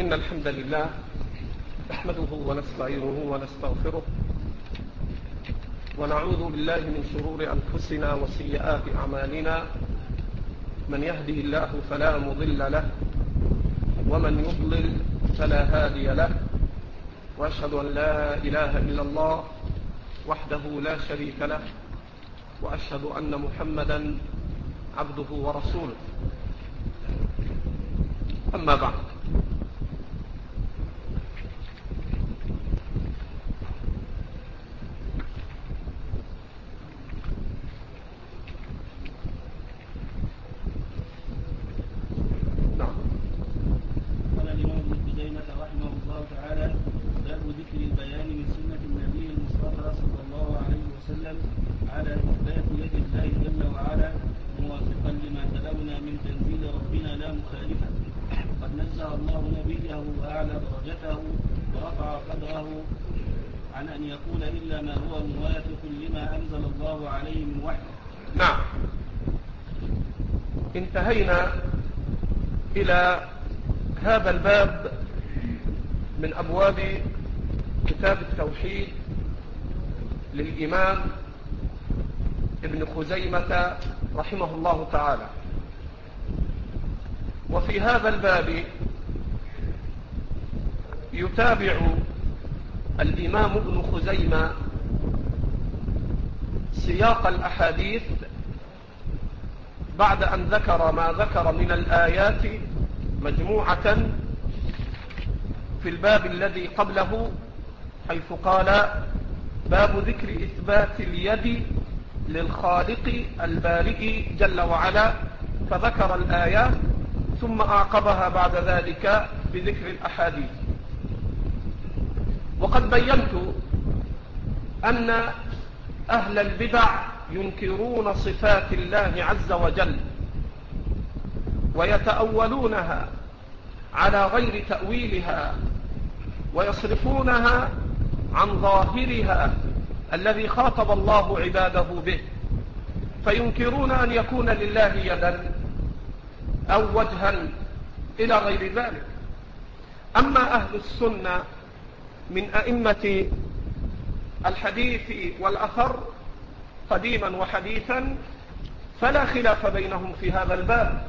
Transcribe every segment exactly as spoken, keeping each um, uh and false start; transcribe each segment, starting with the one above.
إن الحمد لله نحمده ونستعينه ونستغفره ونعوذ بالله من شرور أنفسنا وسيئات أعمالنا. من يهده الله فلا مضل له ومن يضلل فلا هادي له، وأشهد أن لا إله إلا الله وحده لا شريك له، وأشهد أن محمدا عبده ورسوله. أما بعد، على إثبات يد الله جل وعلا موافقا لما تلونا من تنزيل ربنا لا مخالفا. قد نزه الله نبيه وأعلى درجته ورفع قدره عن أن يقول إلا ما هو موافق لما أنزل الله عليه من وحي. نعم، انتهينا إلى هذا الباب من أبواب كتاب التوحيد للإمام ابن خزيمة رحمه الله تعالى. وفي هذا الباب يتابع الإمام ابن خزيمة سياق الأحاديث بعد أن ذكر ما ذكر من الآيات مجموعة في الباب الذي قبله، حيث قال: باب ذكر إثبات اليد للخالق البارئ جل وعلا، فذكر الآيات ثم أعقبها بعد ذلك بذكر الأحاديث. وقد بينت أن أهل البدع ينكرون صفات الله عز وجل ويتأولونها على غير تأويلها ويصرفونها عن ظاهرها الذي خاطب الله عباده به، فينكرون أن يكون لله يدا أو وجها إلى غير ذلك. أما أهل السنة من أئمة الحديث والأثر قديما وحديثا فلا خلاف بينهم في هذا الباب،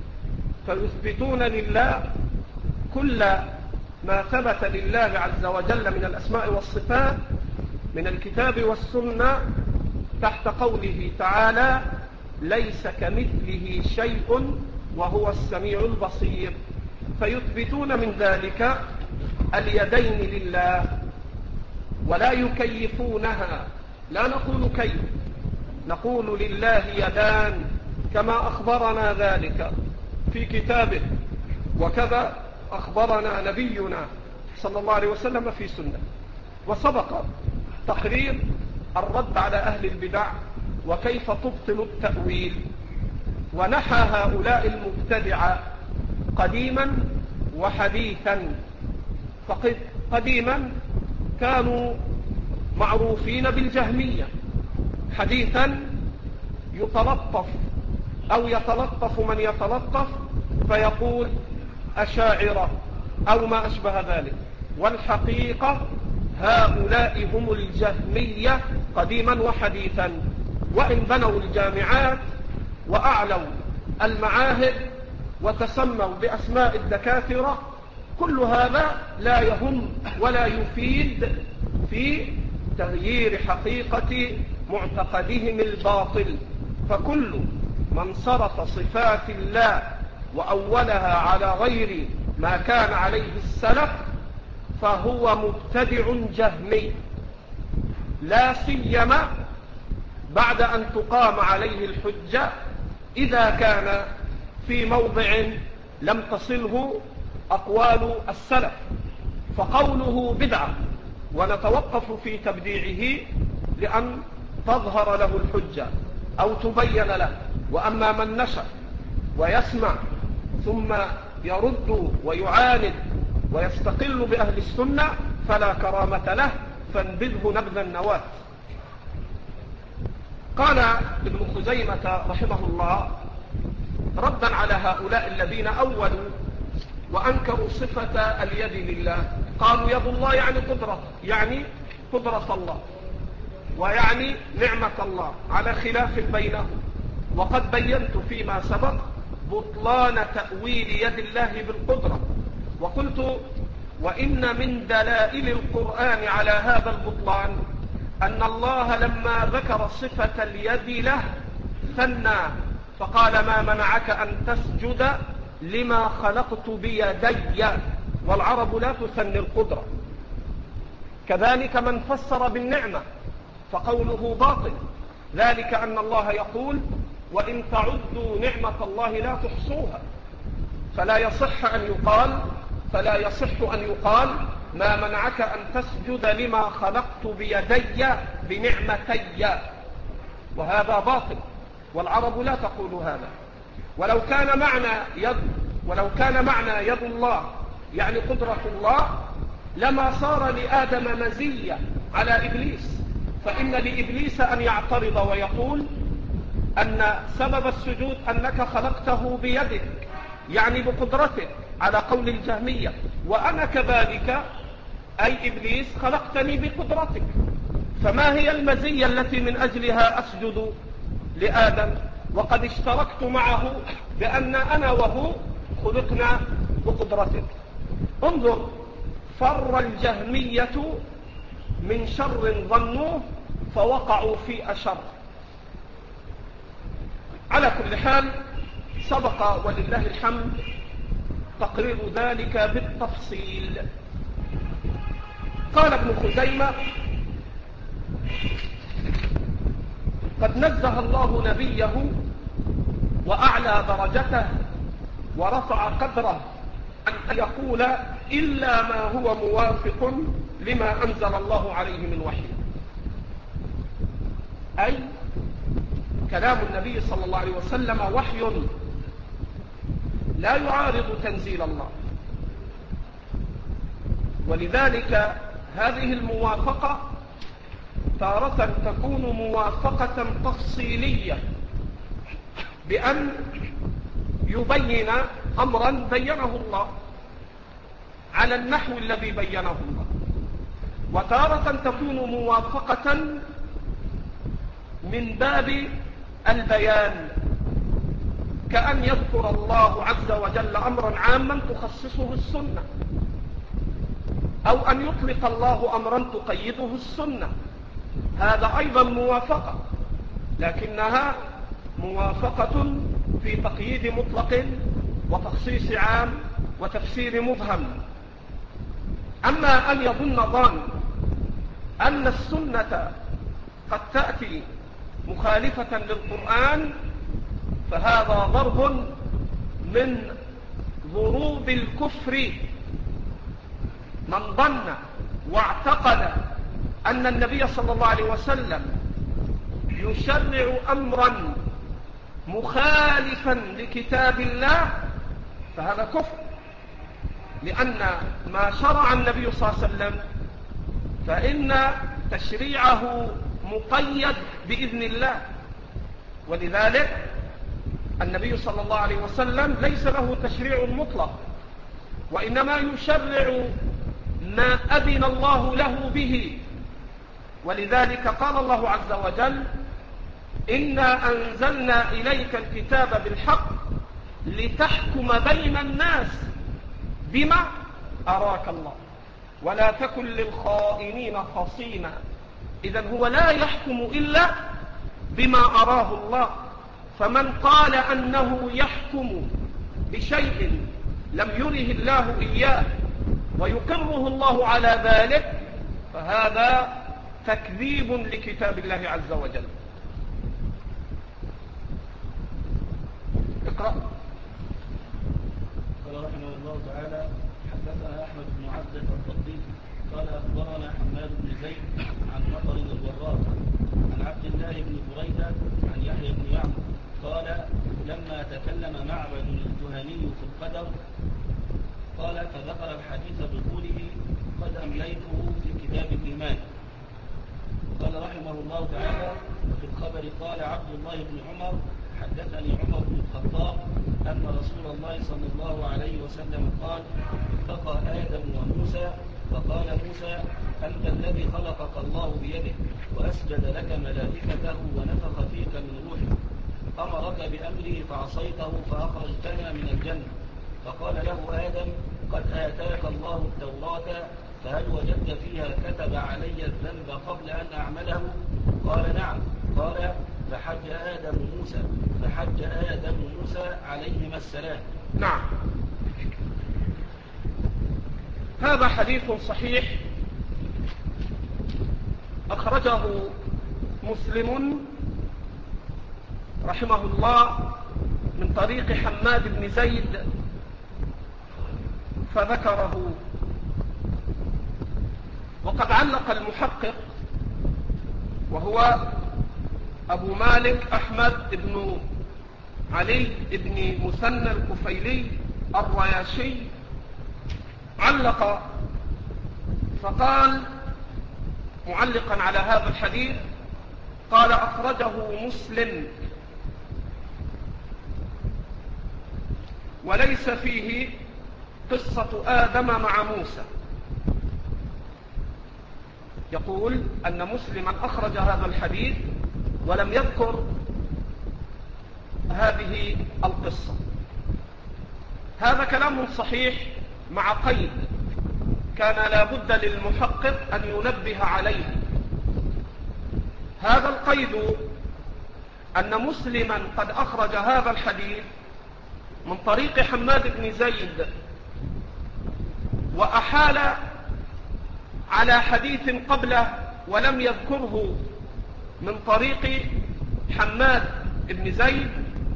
فيثبتون لله كل ما ثبت لله عز وجل من الأسماء والصفات من الكتاب والسنة تحت قوله تعالى: ليس كمثله شيء وهو السميع البصير. فيثبتون من ذلك اليدين لله ولا يكيفونها، لا نقول كيف، نقول لله يدان كما أخبرنا ذلك في كتابه، وكذا أخبرنا نبينا صلى الله عليه وسلم في سنة. وسبق تقرير الرد على أهل البدع وكيف تبطل التأويل، ونحى هؤلاء المبتدعة قديما وحديثا. فقد قديما كانوا معروفين بالجهمية، حديثا يتلطف أو يتلطف من يتلطف فيقول أشاعرة أو ما أشبه ذلك، والحقيقة هؤلاء هم الجهمية قديما وحديثا، وإن بنوا الجامعات وأعلوا المعاهد وتسموا بأسماء الدكاترة، كل هذا لا يهم ولا يفيد في تغيير حقيقة معتقدهم الباطل. فكل من صرف صفات الله وأولها على غير ما كان عليه السلف فهو مبتدع جهمي، لا سيما بعد أن تقام عليه الحجة إذا كان في موضع لم تصله أقوال السلف، فقوله بدعة، ونتوقف في تبديعه لأن تظهر له الحجة أو تبين له. وأما من نشأ ويسمع ثم يرد ويعاند ويستقل بأهل السنة فلا كرامة له، فانبذه نبذ النواة. قال ابن خزيمة رحمه الله ردا على هؤلاء الذين أولوا وأنكروا صفة اليد لله، قالوا يد الله يعني قدرة، يعني قدرة الله، ويعني نعمة الله، على خلاف بينهم. وقد بينت فيما سبق بطلان تأويل يد الله بالقدرة، وقلت وإن من دلائل القرآن على هذا البطلان أن الله لما ذكر صفة اليد له ثنى فقال ما منعك أن تسجد لما خلقت بيدي، والعرب لا تثني القدرة. كذلك من فسر بالنعمة فقوله باطل، ذلك أن الله يقول وإن تعدوا نعمة الله لا تحصوها، فلا يصح أن يقال فلا يصح أن يقال ما منعك أن تسجد لما خلقت بيدي بنعمتي، وهذا باطل، والعرب لا تقول هذا. ولو كان معنى يد ولو كان معنى يد الله يعني قدرة الله لما صار لآدم مزية على إبليس، فإن لإبليس أن يعترض ويقول أن سبب السجود أنك خلقته بيدك يعني بقدرتك، على قول الجهمية، وأنا كذلك أي إبليس خلقتني بقدرتك، فما هي المزية التي من أجلها أسجد لآدم وقد اشتركت معه بأن أنا وهو خلقنا بقدرتك؟ انظر، فر الجهمية من شر ظنوه فوقعوا في أشر. على كل حال سبق ولله الحمد تقرير ذلك بالتفصيل. قال ابن خزيمة قد نزه الله نبيه وأعلى درجته ورفع قدره أن يقول إلا ما هو موافق لما أنزل الله عليه من وحي، أي كلام النبي صلى الله عليه وسلم وحي لا يعارض تنزيل الله. ولذلك هذه الموافقة تارة تكون موافقة تفصيلية بأن يبين أمرا بينه الله على النحو الذي بينه الله، وتارة تكون موافقة من باب البيان، كأن يذكر الله عز وجل أمرا عاما تخصصه السنة، أو أن يطلق الله أمرا تقيده السنة، هذا أيضا موافقة، لكنها موافقة في تقييد مطلق وتخصيص عام وتفسير مبهم. أما أن يظن ظان أن السنة قد تأتي مخالفة للقرآن فهذا ضرب من ضروب الكفر. من ظن واعتقد أن النبي صلى الله عليه وسلم يشرع أمرا مخالفا لكتاب الله فهذا كفر، لأن ما شرع النبي صلى الله عليه وسلم فإن تشريعه مقيد بإذن الله، ولذلك النبي صلى الله عليه وسلم ليس له تشريع مطلق، وإنما يشرع ما أذن الله له به. ولذلك قال الله عز وجل إنا أنزلنا إليك الكتاب بالحق لتحكم بين الناس بما أراك الله ولا تكن للخائنين خصيما. إذن هو لا يحكم إلا بما أراه الله، فمن قال أنه يحكم بشيء لم يره الله إياه ويقره الله على ذلك فهذا تكذيب لكتاب الله عز وجل. اقرأ. قال رحمه الله تعالى حدثنا أحمد بن عبد الضبي قال أخبرنا حماد بن زيد عن مطر الوراق عن عبد الله بن بريدة عن يحيى بن يعمر قال لما تكلم معبد الجهني في القدر قال فذكر الحديث بطوله قد أمليته في كتاب الإيمان. قال رحمه الله تعالى في الخبر قال عبد الله بن عمر حدثني عمر بن الخطاب أن رسول الله صلى الله عليه وسلم قال: التقى آدم وموسى، فقال موسى: أنت الذي خلقك الله بيده وأسجد لك ملائكته ونفخ فيك من روحه، أمرك بأمره فعصيته فأخرجتنا من الجنة. فقال له آدم: قد آتاك الله التوراة، فهل وجدت فيها كتب علي الذنب قبل أن أعمله؟ قال: نعم. قال: فحج آدم موسى فحج آدم موسى عليهما السلام. نعم. هذا حديث صحيح أخرجه مسلم رحمه الله من طريق حماد بن زيد فذكره، وقد علق المحقق وهو أبو مالك أحمد بن علي بن مثنى الكفيلي الرياشي، علق فقال معلقا على هذا الحديث، قال: أخرجه مسلم وليس فيه قصة آدم مع موسى. يقول أن مسلما أخرج هذا الحديث ولم يذكر هذه القصة. هذا كلام صحيح مع قيد كان لا بد للمحقق أن ينبه عليه. هذا القيد أن مسلما قد أخرج هذا الحديث من طريق حماد بن زيد وأحال على حديث قبله ولم يذكره من طريق حماد بن زيد،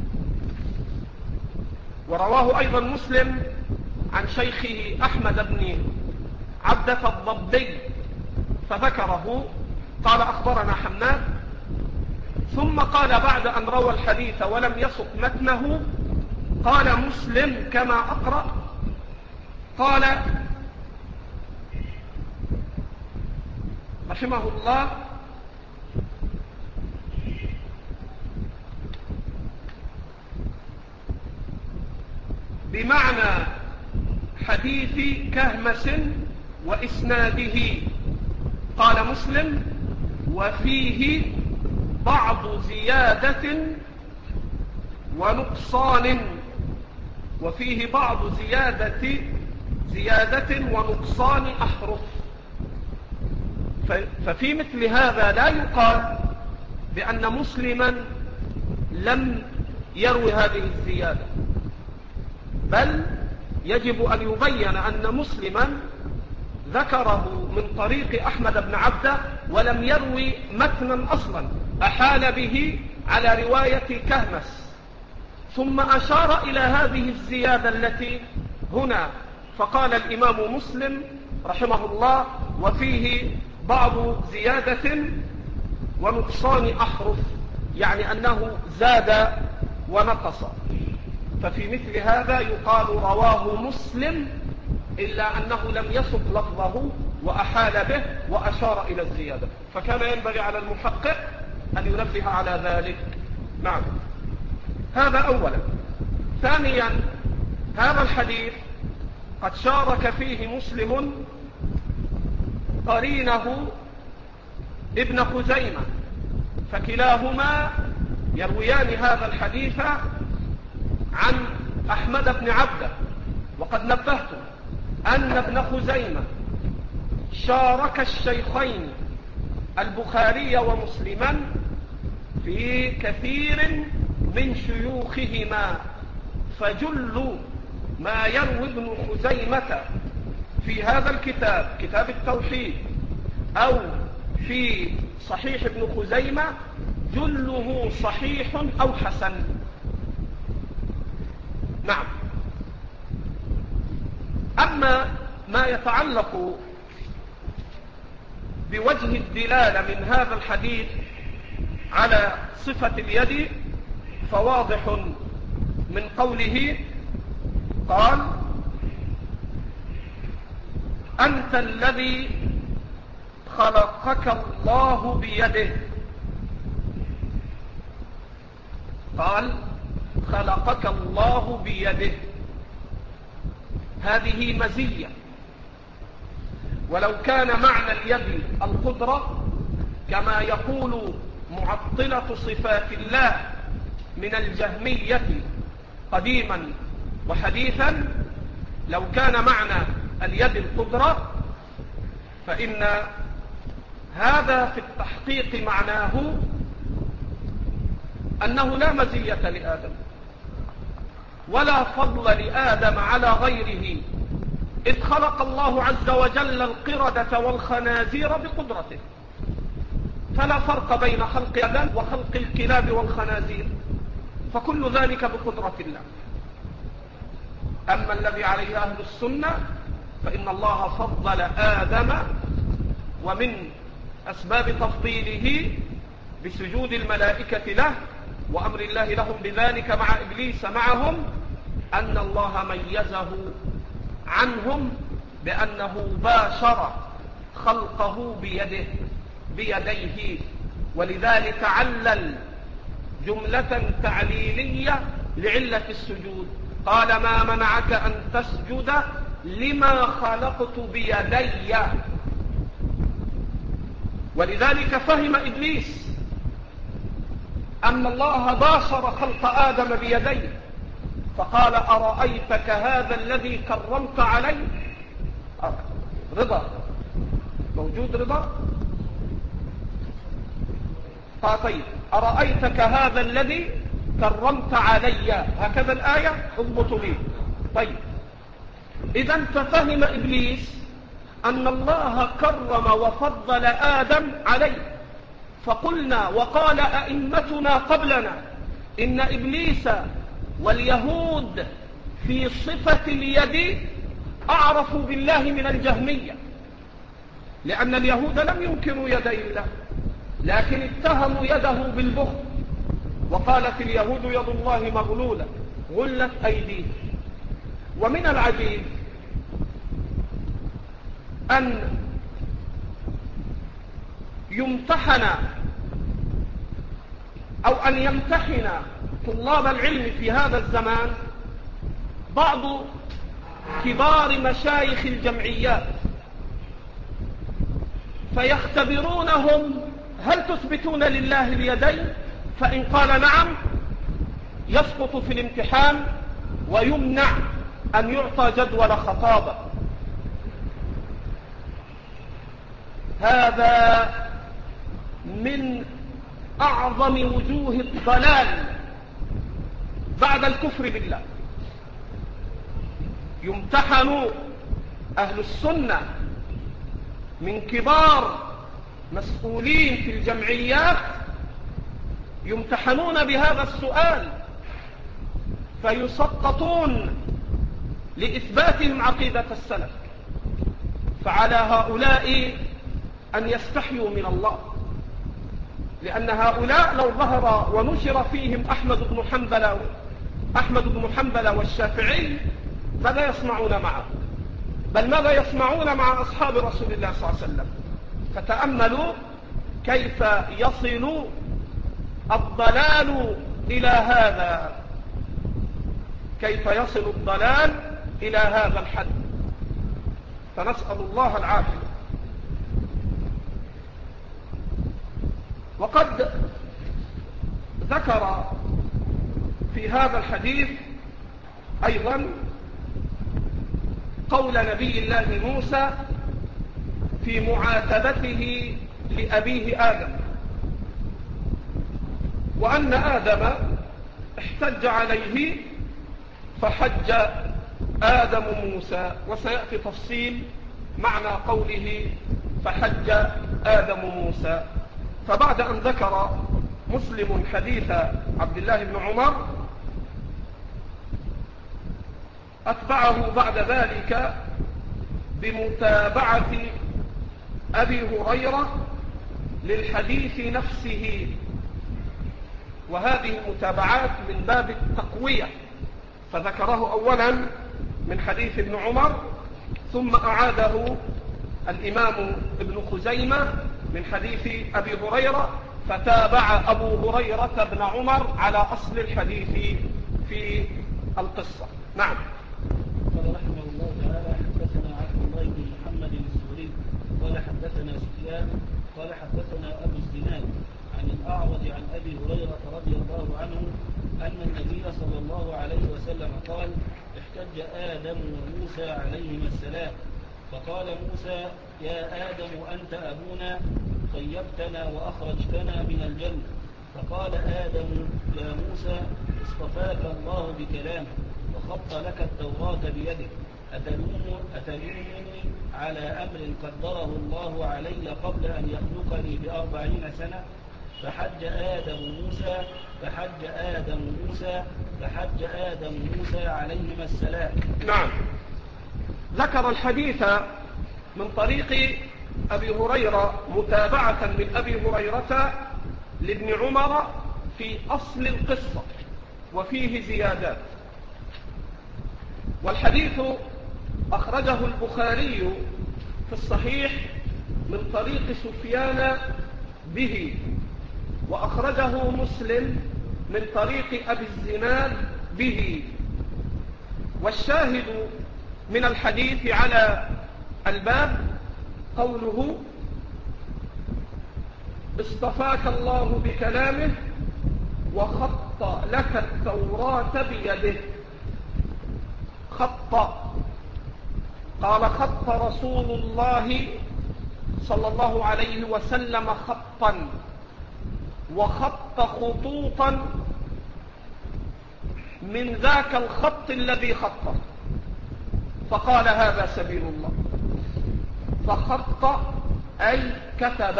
ورواه أيضا مسلم عن شيخه أحمد بن عبدة الضبي فذكره، قال: أخبرنا حماد، ثم قال بعد أن روى الحديث ولم يسق متنه، قال مسلم كما أقرأ، قال رحمه الله: بمعنى حديث كهمس وإسناده. قال مسلم: وفيه بعض زيادة ونقصان وفيه بعض زيادة زيادة ونقصان أحرف. ففي مثل هذا لا يقال بأن مسلما لم يروي هذه الزيادة، بل يجب أن يبين أن مسلما ذكره من طريق أحمد بن عبدة ولم يروي متنا أصلا، أحال به على رواية كهمس، ثم أشار إلى هذه الزيادة التي هنا، فقال الإمام مسلم رحمه الله: وفيه بعض زيادة ونقصان أحرف، يعني أنه زاد ونقص. ففي مثل هذا يقال رواه مسلم، إلا أنه لم يسق لفظه وأحال به وأشار إلى الزيادة، فكان ينبغي على المحقق أن ينبه على ذلك. نعم، هذا أولا. ثانيا، هذا الحديث قد شارك فيه مسلم قرينه ابن خزيمة، فكلاهما يرويان هذا الحديث عن أحمد بن عبدة. وقد نبهتم أن ابن خزيمة شارك الشيخين البخاري ومسلما في كثير من شيوخهما، فجل ما يروي ابن خزيمة في هذا الكتاب، كتاب التوحيد، أو في صحيح ابن خزيمة، جله صحيح أو حسن. نعم. أما ما يتعلق بوجه الدلالة من هذا الحديث على صفة اليد فواضح من قوله: قال: أنت الذي خلقك الله بيده قال خلقك الله بيده، هذه مزية. ولو كان معنى اليد القدرة كما يقول معطلة صفات الله من الجهمية قديما وحديثا، لو كان معنى اليد القدرة فإن هذا في التحقيق معناه أنه لا مزية لآدم ولا فضل لآدم على غيره، إذ خلق الله عز وجل القردة والخنازير بقدرته، فلا فرق بين خلق آدم وخلق الكلاب والخنازير، فكل ذلك بقدرة الله. أما الذي عليه أهل السنة فإن الله فضل آدم، ومن أسباب تفضيله بسجود الملائكة له وأمر الله لهم بذلك مع إبليس معهم أن الله ميزه عنهم بأنه باشر خلقه بيده بيديه، ولذلك علل جملة تعليلية لعلة السجود، قال ما منعك أن تسجد لما خلقت بيدي. ولذلك فهم إبليس أن الله باشر خلق آدم بيديه، فقال أرأيتك هذا الذي كرمت علي؟ رضا موجود رضا؟ قال طيب أرأيتك هذا الذي كرمت علي، هكذا الآية اضبطوا لي. طيب إذن ففهم إبليس أن الله كرم وفضل آدم عليه، فقلنا وقال أئمتنا قبلنا إن إبليس واليهود في صفة اليد أعرفوا بالله من الجهمية، لأن اليهود لم ينكروا يدي الله لكن اتهموا يده بالبخل، وقالت اليهود يد الله مغلولة غلت أيديه. ومن العجيب أن يمتحن أو أن يمتحن طلاب العلم في هذا الزمان بعض كبار مشايخ الجمعيات فيختبرونهم هل تثبتون لله اليدين؟ فإن قال نعم يسقط في الامتحان ويمنع أن يعطى جدول خطابة. هذا من أعظم وجوه الضلال بعد الكفر بالله. يمتحن أهل السنة من كبار مسؤولين في الجمعيات يمتحنون بهذا السؤال فيسقطون لإثباتهم عقيدة السلف. فعلى هؤلاء أن يستحيوا من الله، لأن هؤلاء لو ظهر ونشر فيهم أحمد بن حنبل أحمد بن حنبل والشافعي ماذا يصنعون معه؟ بل ماذا يصنعون مع أصحاب رسول الله صلى الله عليه وسلم؟ فتأملوا كيف يصل الضلال إلى هذا، كيف يصل الضلال إلى هذا الحد، فنسأل الله العافية. وقد ذكر في هذا الحديث أيضا قول نبي الله موسى في معاتبته لأبيه آدم، وأن آدم احتج عليه فحج آدم موسى، وسيأتي تفصيل معنى قوله فحج آدم موسى. فبعد أن ذكر مسلم حديث عبد الله بن عمر أتبعه بعد ذلك بمتابعة أبي هريرة للحديث نفسه، وهذه المتابعات من باب التقوية، فذكره أولا من حديث ابن عمر ثم أعاده الإمام ابن خزيمة من حديث أبي هريرة فتابع أبو هريرة بن عمر على أصل الحديث في القصة. نعم. قال رحمه الله تعالى: حدثنا عبد الله بن محمد الزهري قال حدثنا سفيان قال حدثنا أبو الزناد عن الأعرج عن أبي هريرة رضي الله عنه أن النبي صلى الله عليه وسلم قال: احتج آدم وموسى عليهما السلام، فقال موسى: يا آدم أنت أبونا، طيبتنا وأخرجتنا من الجنة. فقال آدم: يا موسى، اصطفاك الله بكلامه وخط لك التوراة بيده، أتلومني على أمر قدره الله علي قبل أن يخلقني بأربعين سنة؟ فحج آدم موسى فحج آدم موسى فحج آدم موسى عليهما السلام. نعم. ذكر الحديث من طريق أبي هريرة متابعة من أبي هريرة لابن عمر في أصل القصة وفيه زيادات. والحديث أخرجه البخاري في الصحيح من طريق سفيان به، وأخرجه مسلم من طريق أبي الزناد به. والشاهد من الحديث على الباب قوله: اصطفاك الله بكلامه وخط لك التوراة بيده. خط، قال: خط رسول الله صلى الله عليه وسلم خطا، وخط خطوطا من ذاك الخط الذي خطه، فقال: هذا سبيل الله. فخط أي كتب،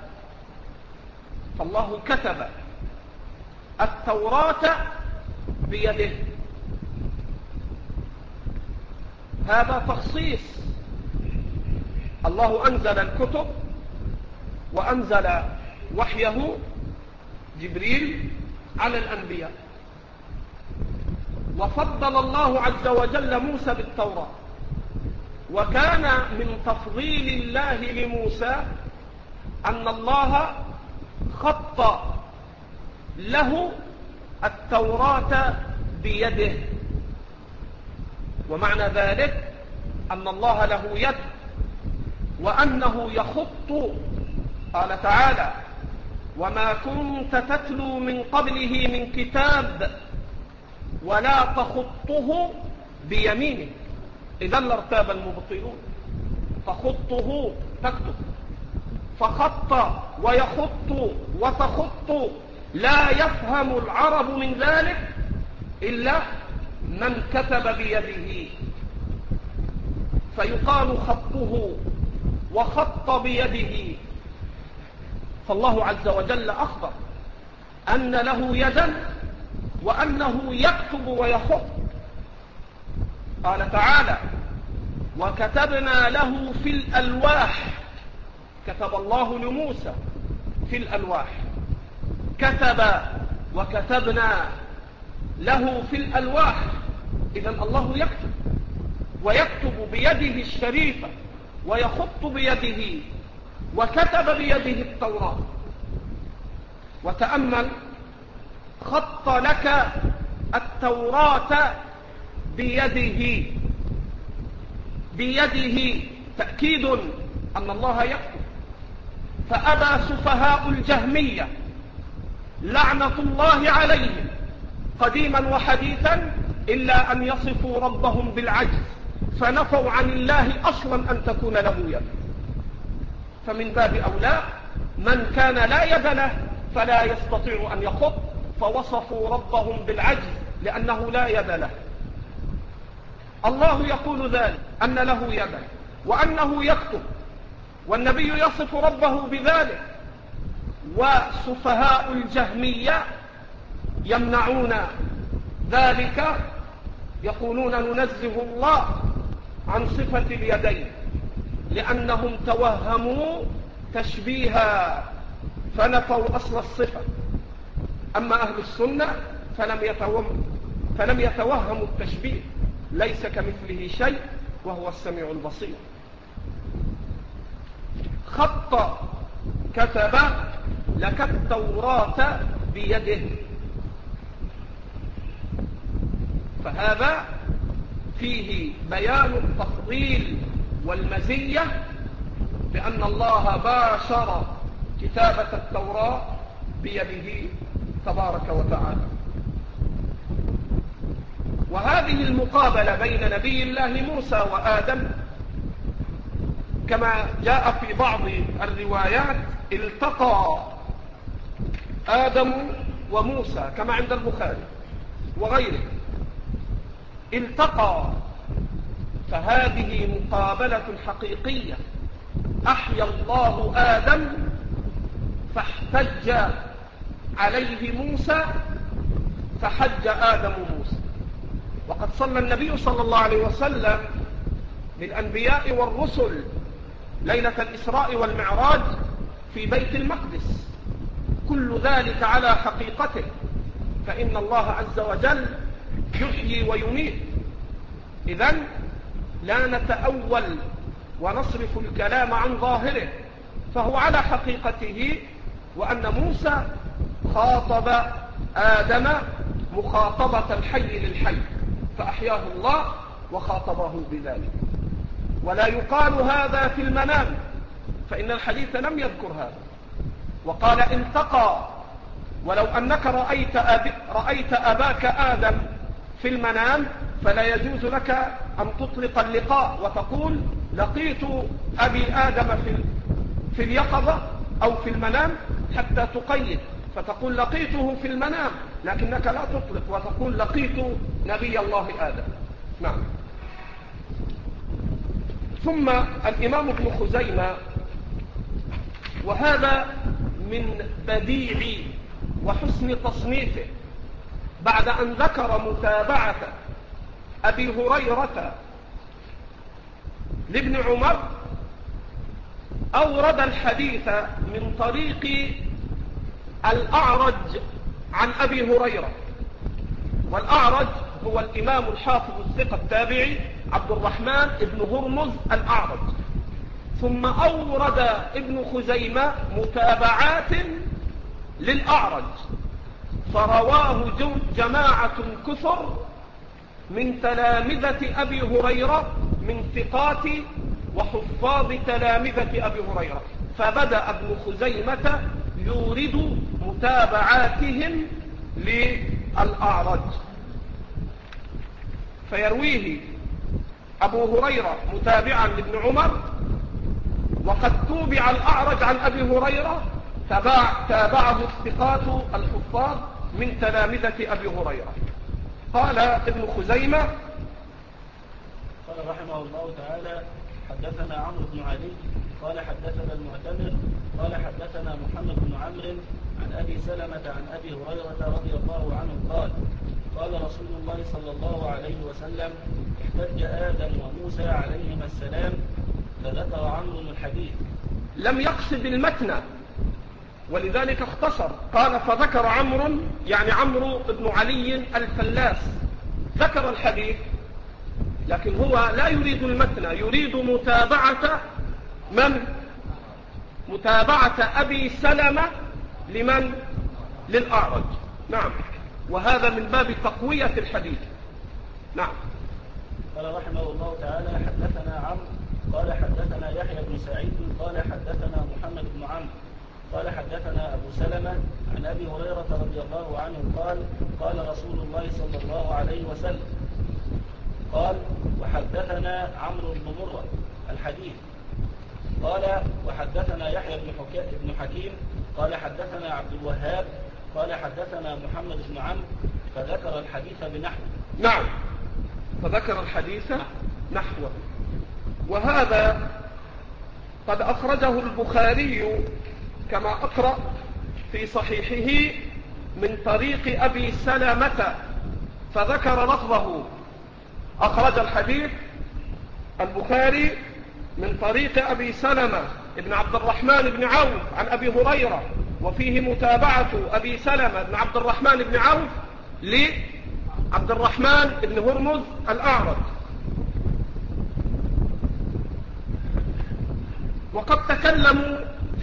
فالله كتب التوراة بيده. هذا تخصيص، الله أنزل الكتب وأنزل وحيه جبريل على الأنبياء، وفضل الله عز وجل موسى بالتوراة. وكان من تفضيل الله لموسى أن الله خط له التوراة بيده. ومعنى ذلك أن الله له يد وأنه يخط. قال تعالى: وما كنت تتلو من قبله من كتاب ولا تخطه بيمينه إذا لارتاب المبطلون. تخطه تكتب، فخط ويخط وتخط لا يفهم العرب من ذلك إلا من كتب بيده، فيقال خطه وخط بيده. فالله عز وجل أخبر أن له يدا وأنه يكتب ويخط. قال تعالى: وكتبنا له في الألواح. كتب الله لموسى في الألواح، كتب وكتبنا له في الألواح. إذن الله يكتب، ويكتب بيده الشريفة ويخط بيده، وكتب بيده التوراة. وتأمل: خط لك التوراة بيده. بيده تأكيد أن الله يكتب. فأبى سفهاء الجهمية لعنة الله عليهم قديما وحديثا إلا أن يصفوا ربهم بالعجز، فنفوا عن الله أصلا أن تكون له يد. فمن باب أولى من كان لا يد له فلا يستطيع أن يخط، فوصفوا ربهم بالعجز لأنه لا يد له. الله يقول ذلك أن له يدا وأنه يكتب، والنبي يصف ربه بذلك. وسفهاء الجهمية يمنعون ذلك، يقولون ننزه الله عن صفة اليدين لأنهم توهموا تشبيها فنفوا أصل الصفة. أما أهل السنة فلم يتوهم فلم يتوهموا التشبيه، ليس كمثله شيء وهو السميع البصير. خط كتب لك التوراة بيده. فهذا فيه بيان التفضيل والمزية بأن الله باشر كتابة التوراة بيده تبارك وتعالى. وهذه المقابلة بين نبي الله موسى وآدم كما جاء في بعض الروايات التقى آدم وموسى كما عند البخاري وغيره، التقى، فهذه مقابلة حقيقية. أحيا الله آدم فاحتج عليه موسى فحج آدم موسى. وقد صلى النبي صلى الله عليه وسلم بالأنبياء والرسل ليلة الإسراء والمعراج في بيت المقدس، كل ذلك على حقيقته، فإن الله عز وجل يحيي ويميت. إذن لا نتأول ونصرف الكلام عن ظاهره، فهو على حقيقته، وأن موسى خاطب آدم مخاطبة الحي للحي فأحياه الله وخاطبه بذلك. ولا يقال هذا في المنام، فإن الحديث لم يذكر هذا، وقال التقى. ولو أنك رأيت, أب... رأيت أباك آدم في المنام فلا يجوز لك أن تطلق اللقاء وتقول لقيت أبي آدم في, في اليقظة أو في المنام حتى تقيد، فتقول لقيته في المنام، لكنك لا تطلق وتقول لقيت نبي الله آدم. نعم. ثم الإمام ابن خزيمة، وهذا من بديع وحسن تصنيفه، بعد أن ذكر متابعة أبي هريرة لابن عمر أورد الحديث من طريق الأعرج عن أبي هريرة. والأعرج هو الإمام الحافظ الثقة التابعي عبد الرحمن ابن هرمز الأعرج. ثم أورد ابن خزيمة متابعات للأعرج، فرواه جماعة كثر من تلامذة أبي هريرة من ثقات وحفاظ تلامذة أبي هريرة، فبدأ ابن خزيمة يورد متابعاتهم للأعرج، فيرويه أبو هريرة متابعا لابن عمر، وقد توبع الأعرج عن أبي هريرة تابع تابعه الثقات الحفاظ من تلامذة أبي هريرة. قال ابن خزيمة قال رحمه الله تعالى: حدثنا عمرو بن علي قال حدثنا المعتمر قال حدثنا محمد بن عمرو عن أبي سلمة عن أبي هريرة رضي الله عنه قال: قال رسول الله صلى الله عليه وسلم: احتج آدم وموسى عليهما السلام، فذكر عمرو الحديث. لم يقصد المتن، ولذلك اختصر، قال فذكر عمرو، يعني عمرو بن علي الفلاس ذكر الحديث، لكن هو لا يريد المتن، يريد متابعة من؟ متابعة أبي سلمة لمن؟ للأعرج. نعم، وهذا من باب تقوية الحديث. نعم. قال رحمه الله تعالى: حدثنا عمرو قال حدثنا يحيى بن سعيد قال حدثنا محمد بن عمرو قال حدثنا أبو سلمة عن أبي هريرة رضي الله عنه قال: قال رسول الله صلى الله عليه وسلم. قال: وحدثنا عمرو بن مرة الحديث. قال: وحدثنا يحيى بن حكيم قال حدثنا عبد الوهاب قال حدثنا محمد بن عمرو، فذكر الحديث بنحوه. نعم، فذكر الحديث نحوه. وهذا قد أخرجه البخاري كما أقرأ في صحيحه من طريق أبي سلمة، فذكر لفظه. أخرج الحديث البخاري من طريق أبي سلمة ابن عبد الرحمن بن عوف عن أبي هريرة، وفيه متابعة أبي سلمة بن عبد الرحمن بن عوف لعبد الرحمن بن هرمز الأعرج. وقد تكلموا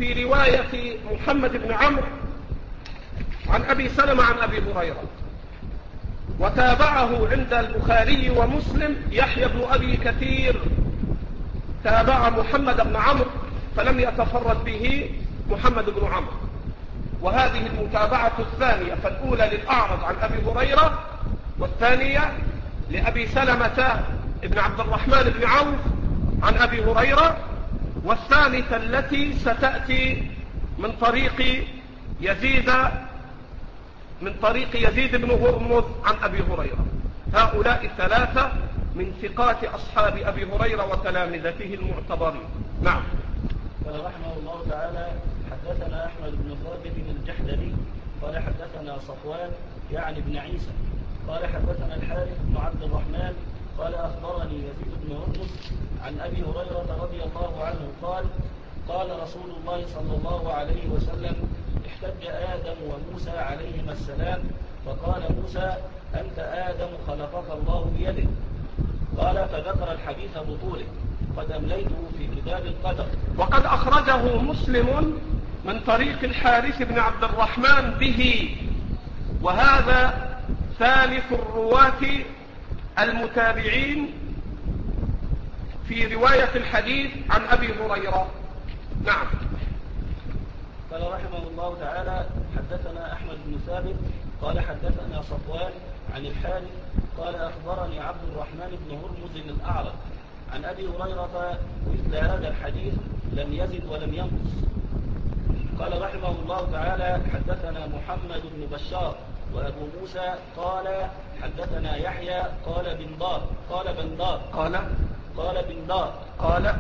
في رواية محمد بن عمرو عن أبي سلمة عن أبي هريرة، وتابعه عند البخاري ومسلم يحيى بن أبي كثير، تابع محمد بن عمرو فلم يتفرد به محمد بن عمرو. وهذه المتابعة الثانية، فالأولى للأعرج عن أبي هريرة، والثانية لأبي سلمة بن عبد الرحمن بن عوف عن أبي هريرة، والثالثة التي ستأتي من طريق يزيد من طريق يزيد بن هرمز عن أبي هريرة. هؤلاء الثلاثة من ثقات أصحاب أبي هريرة وتلامذته المعتبرين. نعم. قال رحمه الله تعالى: حدثنا أحمد بن ثابت الجحدري قال حدثنا صفوان يعني بن عيسى قال حدثنا الحارث بن عبد الرحمن قال أخبرني يزيد بن هرمز عن أبي هريرة رضي الله عنه قال: قال رسول الله صلى الله عليه وسلم: احتج آدم وموسى عليهما السلام، فقال موسى: أنت آدم خلقك الله بيده. قال: فذكر الحديث بطوله، قد أمليته في كتاب القدر. وقد أخرجه مسلم من طريق الحارث بن عبد الرحمن به، وهذا ثالث الرواة المتابعين في رواية الحديث عن أبي هريرة. نعم. قال رحمه الله تعالى: حدثنا أحمد بن ثابت قال حدثنا صفوان عن الحارث قال أخبرني عبد الرحمن بن هرمز الأعرج عن أبي هريرة مثل هذا الحديث لم يزد ولم ينقص. قال رحمه الله تعالى: حدثنا محمد بن بشار وأبو موسى قال حدثنا يحيى قال بن دار قال بن دار قال قال بن دار قال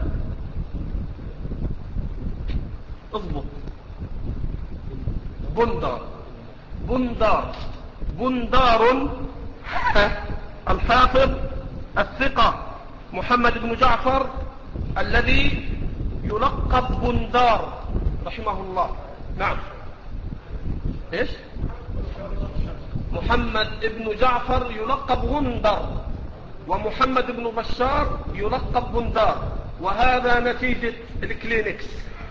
اضبط بندار بندار بندار الحافظ الثقة محمد بن جعفر الذي يلقب بندار رحمه الله. نعم. ايش؟ محمد بن جعفر يلقب غندر، ومحمد بن بشار يلقب بندار، وهذا نتيجة الكلينكس.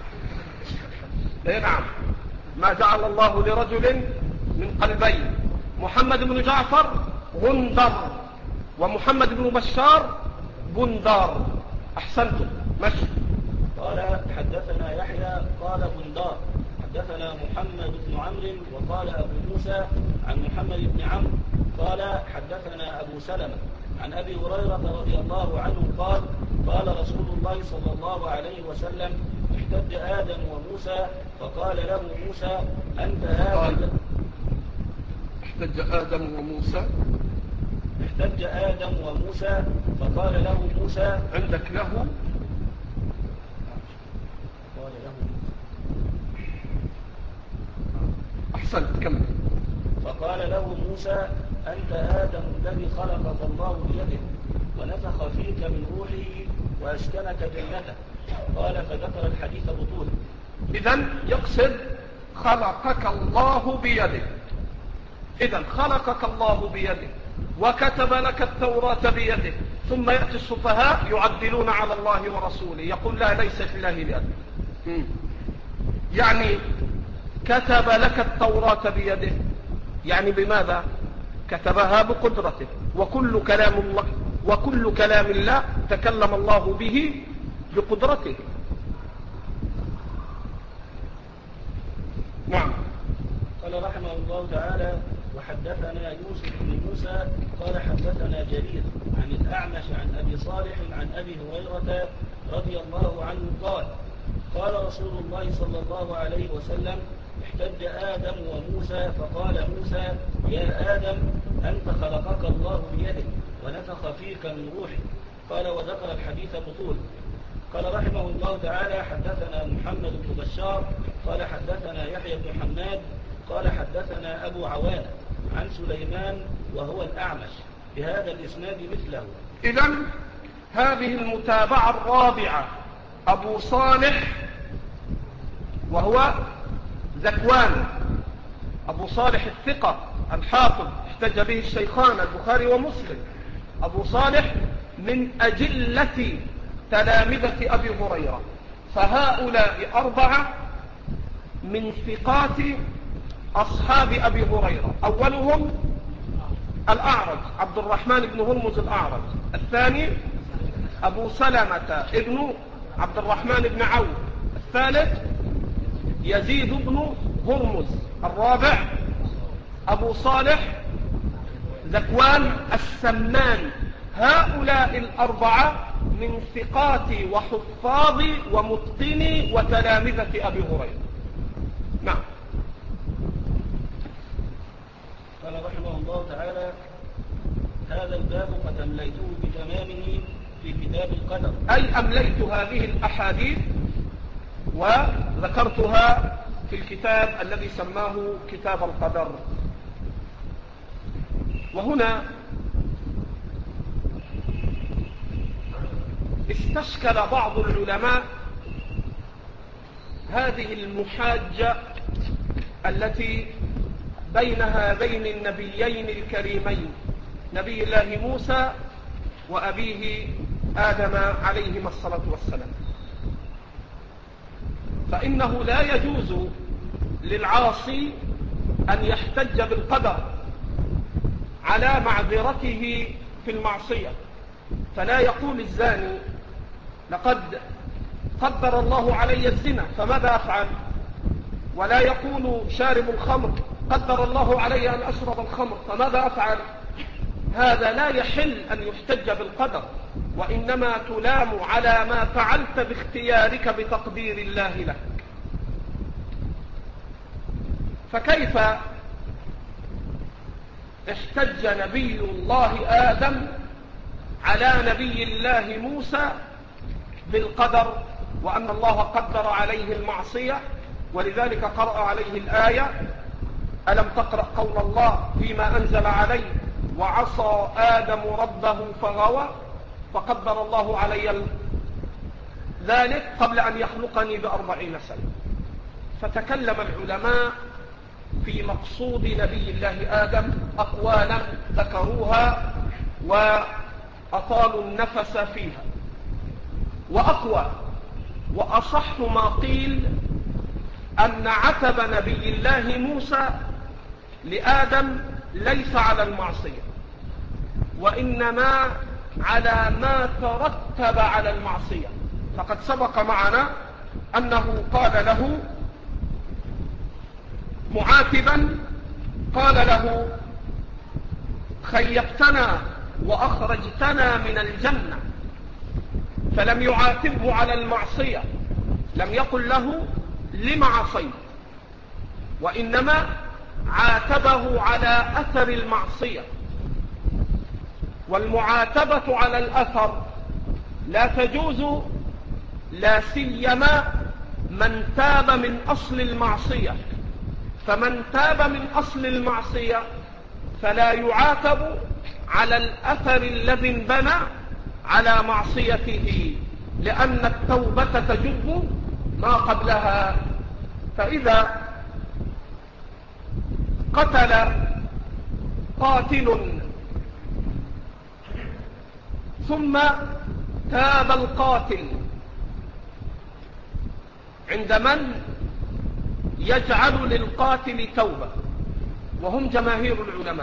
اي نعم، ما جعل الله لرجل من قلبين. محمد بن جعفر غندر، ومحمد بن بشار بندار. احسنتم، مشي. قال حدثنا يحيى قال بندار حدثنا محمد بن عمرو وقال أبو موسى عن محمد بن عمرو قال حدثنا أبو سلمة عن أبي هريرة رضي الله عنه قال: قال رسول الله صلى الله عليه وسلم: احتج آدم وموسى، فقال له موسى: أنت آدم. احتج آدم وموسى احتج آدم وموسى فقال له موسى. عندك له قال له أحسنت، كمل. فقال له موسى: أنت آدم الذي خلقك الله بيده ونفخ فيك من روحه وأسكنك جنته. قال: فذكر الحديث بطوله. إذن يقصد خلقك الله بيده. إذن خلقك الله بيده وكتب لك التوراة بيده، ثم يأتي السفهاء يعدلون على الله ورسوله، يقول لا، ليس في الله بيده. يعني كتب لك التوراة بيده، يعني بماذا؟ كتبها بقدرته، وكل كلام الله وكل كلام الله تكلم الله به بقدرته. نعم. قال رحمه الله تعالى: وحدثنا يوسف بن موسى قال حدثنا جرير عن الأعمش عن أبي صالح عن أبي هريرة رضي الله عنه قال: قال رسول الله صلى الله عليه وسلم: احتج آدم وموسى، فقال موسى: يا آدم، أنت خلقك الله بيده ونفخ فيك من روحه. قال: وذكر الحديث بطول. قال رحمه الله تعالى: حدثنا محمد بن بشار قال حدثنا يحيى بن حماد قال حدثنا أبو عوانة عن سليمان وهو الأعمش بهذا الإسناد مثله. إذن هذه المتابعة الرابعة، أبو صالح وهو ذكوان، أبو صالح الثقة الحافظ احتج به الشيخان البخاري ومسلم. أبو صالح من أجلة تلامذة أبي هريرة، فهؤلاء أربعة من ثقات أصحاب أبي هريرة. أولهم الأعرج عبد الرحمن بن هرمز الأعرج، الثاني أبو سلمة ابن عبد الرحمن بن عوف، الثالث يزيد بن هرمز، الرابع أبو صالح ذكوان السمان. هؤلاء الأربعة من ثقات وحفاظ ومتقني وتلامذة أبي هريرة. نعم. قال رحمه الله تعالى: هذا الباب قد أمليته بتمامه في كتاب القدر. أي أمليت هذه الأحاديث وذكرتها في الكتاب الذي سماه كتاب القدر. وهنا استشكل بعض العلماء هذه المحاجة التي بين هذين النبيين الكريمين، نبي الله موسى وأبيه آدم عليهما الصلاة والسلام. فإنه لا يجوز للعاصي أن يحتج بالقدر على معذرته في المعصية، فلا يقول الزاني لقد قدر الله علي الزنا فماذا أفعل، ولا يقول شارب الخمر قدر الله علي أن أشرب الخمر فماذا أفعل. هذا لا يحل أن يحتج بالقدر، وإنما تلام على ما فعلت باختيارك بتقدير الله لك. فكيف احتج نبي الله آدم على نبي الله موسى بالقدر وأن الله قدر عليه المعصية؟ ولذلك قرأ عليه الآية: ألم تقرأ قول الله فيما أنزل عليه وعصى آدم ربه فغوى فقدر الله علي ذلك قبل أن يخلقني بأربعين سنة. فتكلم العلماء في مقصود نبي الله آدم أقوالا ذكروها وأطالوا النفس فيها. وأقوى وأصح ما قيل أن عتب نبي الله موسى لآدم ليس على المعصية، وإنما على ما ترتب على المعصية. فقد سبق معنا أنه قال له معاتبا، قال له: خيبتنا وأخرجتنا من الجنة. فلم يعاتبه على المعصية، لم يقل له لم عصيت، وإنما عاتبه على أثر المعصية. والمعاتبة على الأثر لا تجوز، لا سيما من تاب من أصل المعصية. فمن تاب من أصل المعصية فلا يعاتب على الأثر الذي انبنى على معصيته، لأن التوبة تجب ما قبلها. فإذا قتل قاتل ثم تاب القاتل، عند من يجعل للقاتل توبة وهم جماهير العلماء،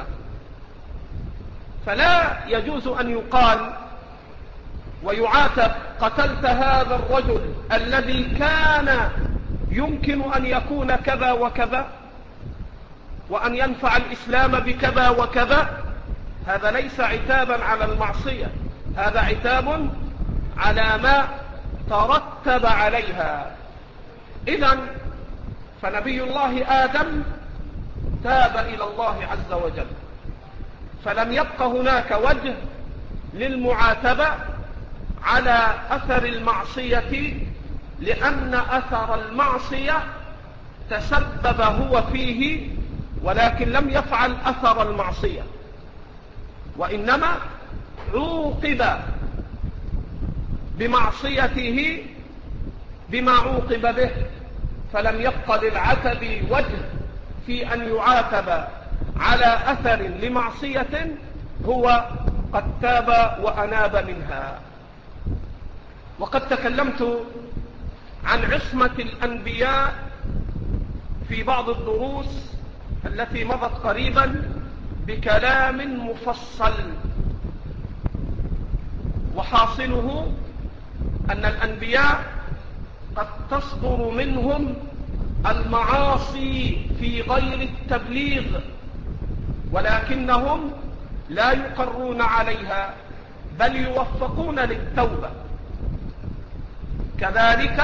فلا يجوز أن يقال ويعاتب: قتلت هذا الرجل الذي كان يمكن أن يكون كذا وكذا وأن ينفع الإسلام بكذا وكذا. هذا ليس عتابا على المعصية، هذا عتاب على ما ترتب عليها. إذن فنبي الله آدم تاب إلى الله عز وجل، فلم يبق هناك وجه للمعاتبة على أثر المعصية، لأن أثر المعصية تسبب هو فيه ولكن لم يفعل أثر المعصية، وإنما عوقب بمعصيته بما عوقب به، فلم يبق للعتب وجه في أن يعاتب على أثر لمعصية هو قد تاب وأناب منها. وقد تكلمت عن عصمة الأنبياء في بعض الدروس التي مضت قريبا بكلام مفصل، وحاصله أن الأنبياء قد تصدر منهم المعاصي في غير التبليغ، ولكنهم لا يقرون عليها بل يوفقون للتوبة. كذلك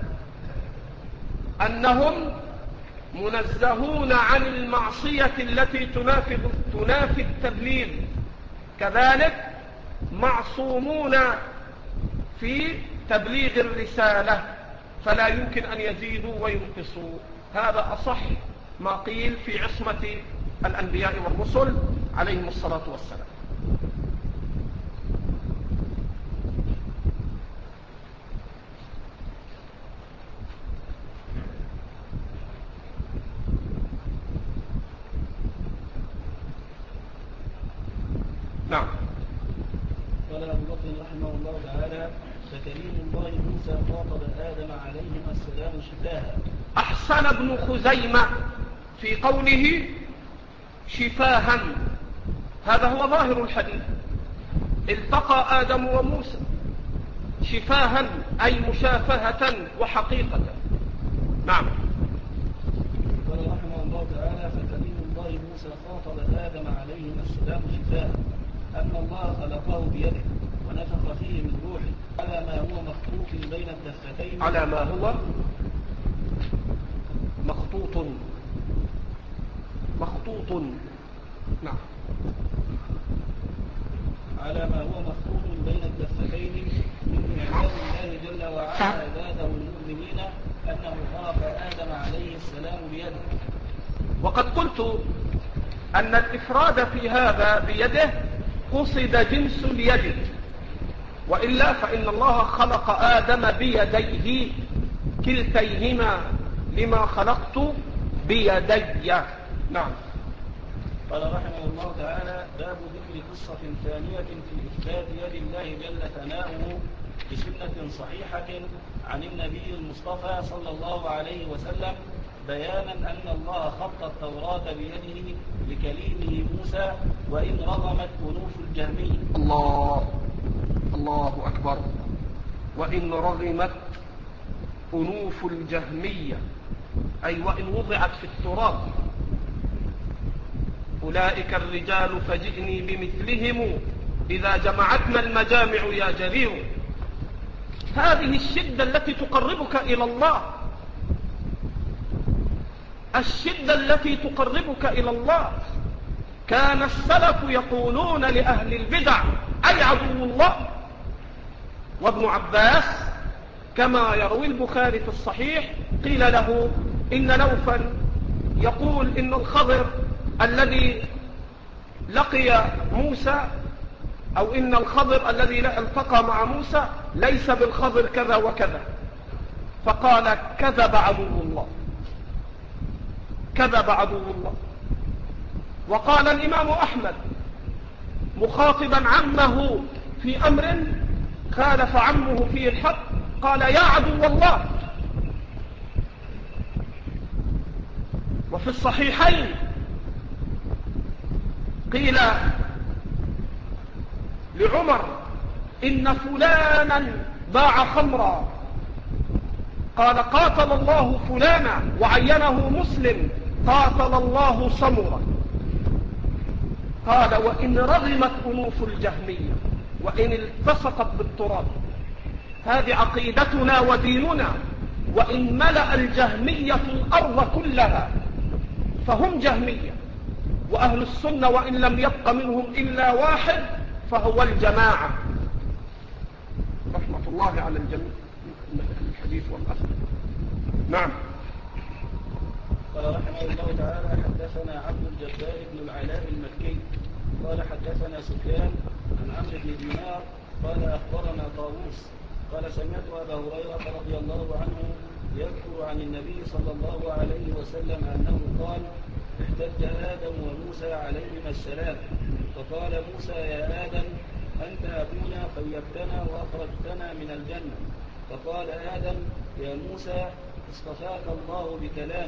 أنهم منزهون عن المعصية التي تنافي تنافي التبليغ، كذلك معصومون في تبليغ الرسالة، فلا يمكن أن يزيدوا وينقصوا. هذا أصح ما قيل في عصمة الأنبياء والرسل عليهم الصلاة والسلام. نعم. قال أبو بكر رحمه الله تعالى: فكريم الله موسى خاطب آدم عليهما السلام شفاها. أحسن ابن خزيمة في قوله شفاها، هذا هو ظاهر الحديث. التقى آدم وموسى شفاها أي مشافهة وحقيقة. نعم. قال رحمه الله تعالى: فكريم الله موسى خاطب آدم عليهما السلام شفاها، أن الله خلقه بيده ونفخ فيه من روحه على ما هو مخطوط بين الدفتين على ما هو مخطوط مخطوط نعم على ما هو مخطوط بين الدفتين من إعلام الله جل وعلا عباده المؤمنين أنه خلق آدم عليه السلام بيده. وقد قلت أن الإفراد في هذا بيده قصد جنس اليد، وإلا فإن الله خلق آدم بيديه كلتيهما لما خلقت بيدي. نعم. قال رحمه الله تعالى: باب ذكر قصة ثانية في إثبات يد الله جل ثناؤه بسنة صحيحة عن النبي المصطفى صلى الله عليه وسلم، بيانا أن الله خط التوراة بيده لكليمه موسى وإن رغمت أنوف الجهمية. الله الله أكبر. وإن رغمت أنوف الجهمية، أي وإن وضعت في التراب. أولئك الرجال فجئني بمثلهم إذا جمعتنا المجامع يا جرير. هذه الشدة التي تقربك إلى الله، الشدة التي تقربك إلى الله. كان السلف يقولون لأهل البدع أي عدو الله. وابن عباس كما يروي البخاري في الصحيح قيل له إن نوفا يقول إن الخضر الذي لقي موسى أو إن الخضر الذي التقى مع موسى ليس بالخضر كذا وكذا، فقال كذب عدو الله، كذب عدو الله. وقال الإمام أحمد مخاطبا عمه في أمر خالف عمه فيه الحق، قال يا عدو الله. وفي الصحيحين قيل لعمر إن فلانا باع خمرا، قال قاتل الله فلانا، وعينه مسلم قاتل الله سمرا. قال وإن رغمت أنوف الجهمية وإن التصقت بالتراب. هذه عقيدتنا وديننا، وإن ملأ الجهمية الأرض كلها فهم جهمية، وأهل السنة وإن لم يبق منهم إلا واحد فهو الجماعة رحمة الله على الجميع. الحديث والأثر. نعم. قال رحمه الله تعالى: حدثنا عبد الجبار بن العلاء المكي قال حدثنا سفيان عن عمرو بن دينار قال أخبرنا طاووس قال سمعت أبا هريرة رضي الله عنه يذكر عن النبي صلى الله عليه وسلم أنه قال: احتج آدم وموسى عليهما السلام، فقال موسى: يا آدم أنت أبونا خيبتنا وأخرجتنا من الجنة. فقال آدم: يا موسى اصطفاك الله بكلامه،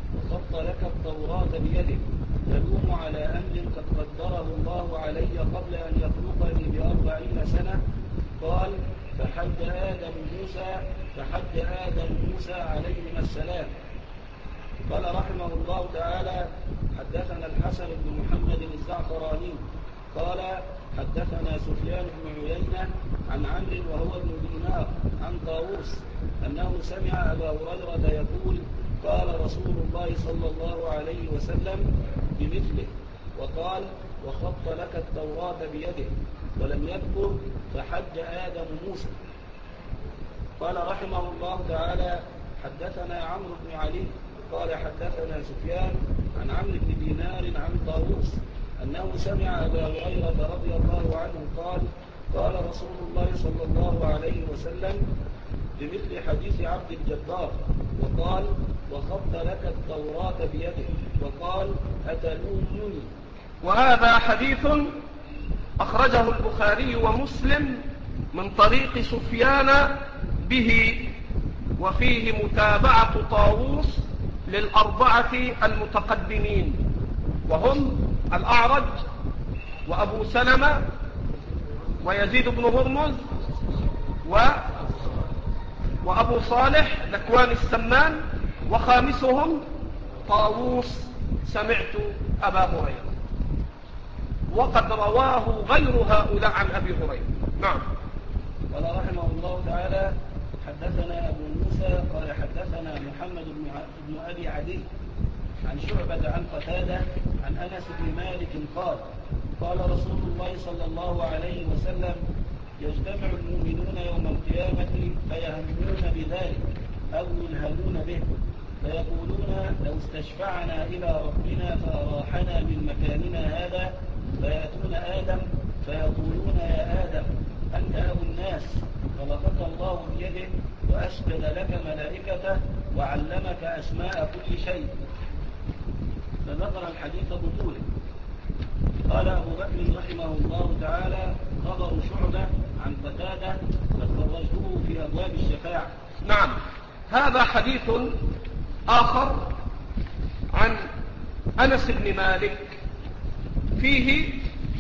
وخط لك التوراة بيده تلوم على أمر قد قدره الله علي قبل أن يخلقني بأربعين سنة. قال فحج آدم موسى فحج آدم موسى عليهما السلام. قال رحمه الله تعالى حدثنا الحسن بن محمد الزعفراني قال حدثنا سفيان بن عيينة عن عمرو وهو ابن دينار عن طاووس أنه سمع أبا هريرة يقول قال رسول الله صلى الله عليه وسلم بمثله، وقال وخط لك التوراة بيده، ولم يذكر فحج آدم موسى. قال رحمه الله تعالى حدثنا عمرو بن علي قال حدثنا سفيان عن عمرو بن دينار عن طاووس أنه سمع أبا هريرة رضي الله عنه قال قال رسول الله صلى الله عليه وسلم بمثل حديث عبد الجبار، وقال وخط لك التوراة بيده، وقال أتلومني. وهذا حديث أخرجه البخاري ومسلم من طريق سفيان به، وفيه متابعة طاووس للأربعة المتقدمين، وهم الأعرج وأبو سلمة ويزيد بن هرمز و وأبو صالح ذكوان السمان، وخامسهم طاووس سمعت أبا هريرة، وقد رواه غير هؤلاء عن أبي هريرة. نعم. قال رحمه الله تعالى حدثنا أبو موسى قال حدثنا محمد بن أبي عدي عن شعبة عن قتادة عن أنس بن مالك قال قال رسول الله صلى الله عليه وسلم يجتمع المؤمنون يوم القيامة فيهمون بذلك أو يلهمون به، فيقولون لو استشفعنا إلى ربنا فأراحنا من مكاننا هذا، فيأتون آدم فيقولون يا آدم أنت أبو الناس، خلقك الله بيده وأسجد لك ملائكته وعلمك أسماء كل شيء. فذكر الحديث بطوله. قال أبو بكر رحمه الله تعالى خبر شعبة عن قتادة قد خرجته في أبواب الشفاعة. نعم. هذا حديث آخر عن أنس بن مالك فيه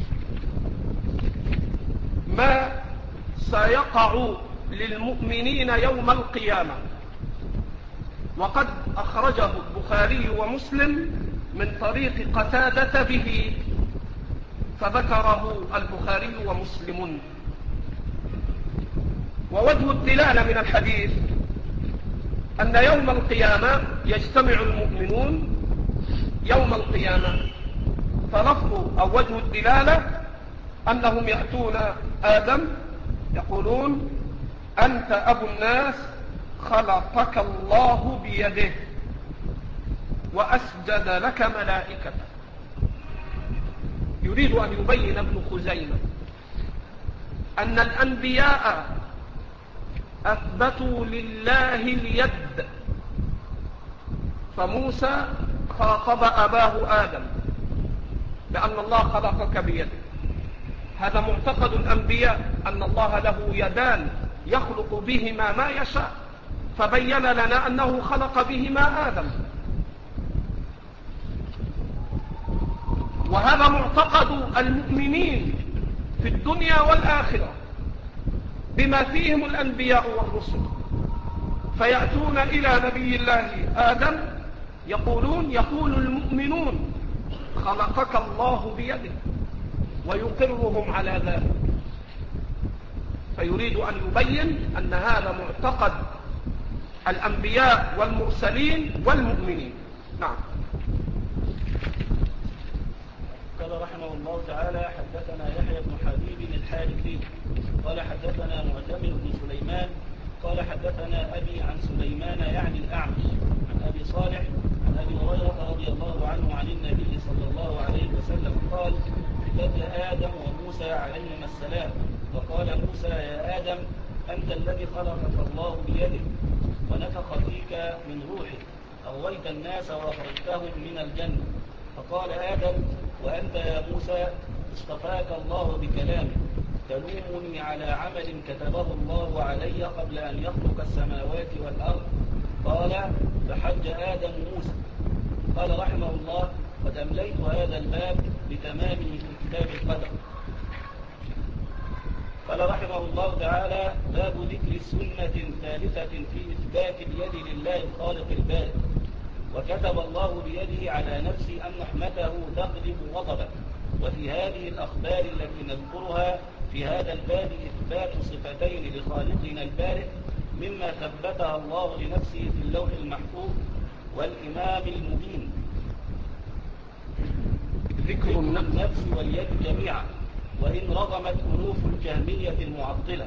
ما سيقع للمؤمنين يوم القيامة، وقد أخرجه البخاري ومسلم من طريق قتادة به، فذكره البخاري ومسلم. ووجه الدلالة من الحديث أن يوم القيامة يجتمع المؤمنون يوم القيامة، فلفظ أو وجه الدلالة أنهم يأتون آدم يقولون أنت أبو الناس، خلقك الله بيده وأسجد لك ملائكته. يريد أن يبين ابن خزيمة أن الأنبياء أثبتوا لله اليد، فموسى خاطب أباه آدم بأن الله خلقك بيده. هذا معتقد الأنبياء أن الله له يدان يخلق بهما ما يشاء، فبين لنا أنه خلق بهما آدم. وهذا معتقد المؤمنين في الدنيا والآخرة بما فيهم الأنبياء والرسل، فيأتون إلى نبي الله آدم يقولون يقول المؤمنون خلقك الله بيده، ويقرهم على ذلك. فيريد أن يبين أن هذا معتقد الأنبياء والمرسلين والمؤمنين. نعم. قال رحمه الله تعالى حدثنا يحيى بن حبيب الحارثي قال حدثنا معتمر بن سليمان قال حدثنا أبي عن سليمان يعني الأعمش عن أبي صالح عن أبي هريرة رضي الله عنه عن النبي صلى الله عليه وسلم قال احتج آدم وموسى عليهما السلام، فقال موسى يا آدم أنت الذي خلقك الله بيده ونفخ فيك من روحه، أغويت الناس وأخرجتهم من الجنة. فقال آدم وأنت يا موسى اصطفاك الله بكلامه، تلومني على عمل كتبه الله علي قبل أن يخلق السماوات والأرض. قال فحج آدم موسى. قال رحمه الله: قد أمليت هذا الباب بتمامه في كتاب القدر. قال رحمه الله تعالى: باب ذكر سنة ثالثة في إثبات اليد لله الخالق البارئ. وكتب الله بيده على نفسه أن رحمته تغلب غضبه. وفي هذه الأخبار التي نذكرها في هذا الباب إثبات صفتين لخالقنا البارئ مما ثبتها الله لنفسه في اللوح المحفوظ والإمام المبين: ذكر النفس واليد جميعا، وإن رغمت أنوف الجهمية المعطلة.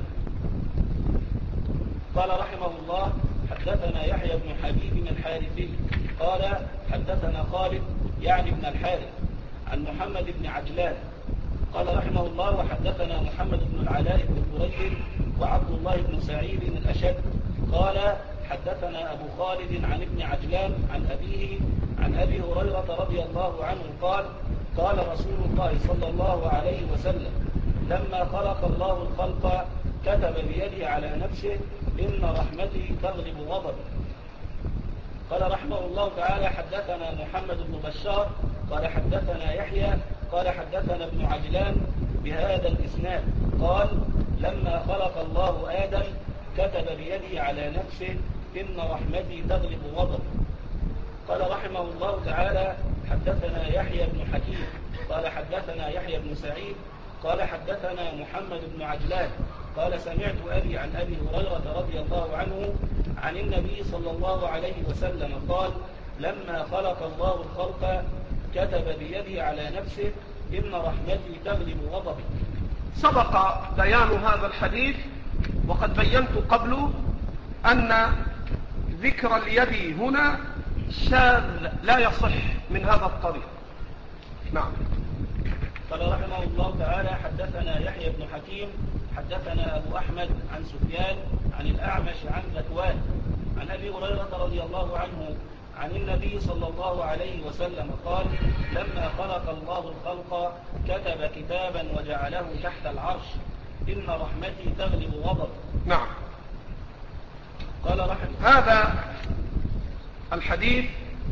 قال رحمه الله: حدثنا يحيى بن حبيب الحارثي قال حدثنا خالد يعني بن الحارث عن محمد بن عجلان قال رحمه الله: وحدثنا محمد بن العلاء بن قريب وعبد الله بن سعيد الأشد قال حدثنا أبو خالد عن ابن عجلان عن أبيه عن أبي هريرة رضي الله عنه قال: قال رسول الله صلى الله عليه وسلم: لما خلق الله الخلق كتب بيده على نفسه إن رحمتي تغلب غضبي. قال رحمه الله تعالى: حدثنا محمد بن بشار قال حدثنا يحيى قال حدثنا ابن عجلان بهذا الإسناد قال: لما خلق الله آدم كتب بيده على نفسه إن رحمتي تغلب غضبي. قال رحمه الله تعالى: حدثنا يحيى بن حكيم قال حدثنا يحيى بن سعيد قال حدثنا محمد بن عجلان قال: سمعت أبي عن أبي هريرة رضي الله عنه عن النبي صلى الله عليه وسلم قال: لما خلق الله الخلق كتب بيده على نفسه إن رحمتي تغلب غضبي. سبق بيان هذا الحديث، وقد بينت قبل أن ذكر اليد هنا شاذ لا يصح من هذا الطريق. نعم. قال رحمه الله تعالى: حدثنا يحيى بن حكيم حدثنا أبو أحمد عن سفيان عن الأعمش عن ذكوان عن أبي هريرة رضي الله عنه عن النبي صلى الله عليه وسلم قال: لما خلق الله الخلق كتب كتابا وجعله تحت العرش إن رحمتي تغلب غضبي. نعم. قال رحمه هذا الحديث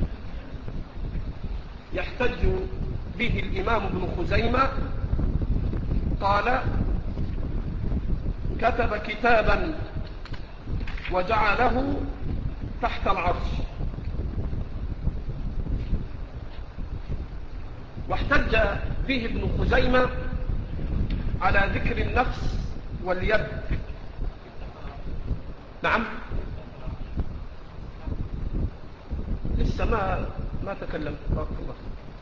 يحتج به الإمام ابن خزيمة، قال: كتب كتابا وجعله تحت العرش. واحتج به ابن خزيمة على ذكر النفس واليد. نعم. لسه ما ما تكلمت. بارك الله.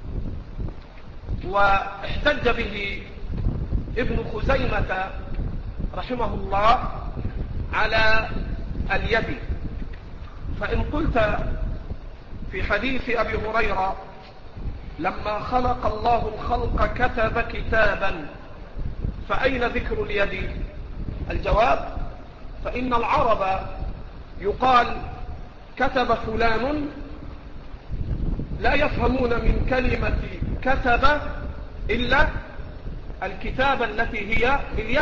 واحتج به ابن خزيمة رحمه الله على اليد. فإن قلت في حديث أبي هريرة: لما خلق الله الخلق كتب كتابا، فأين ذكر اليد؟ الجواب: فإن العرب يقال كتب فلان، لا يفهمون من كلمة كتب إلا الكتابة التي هي باليد.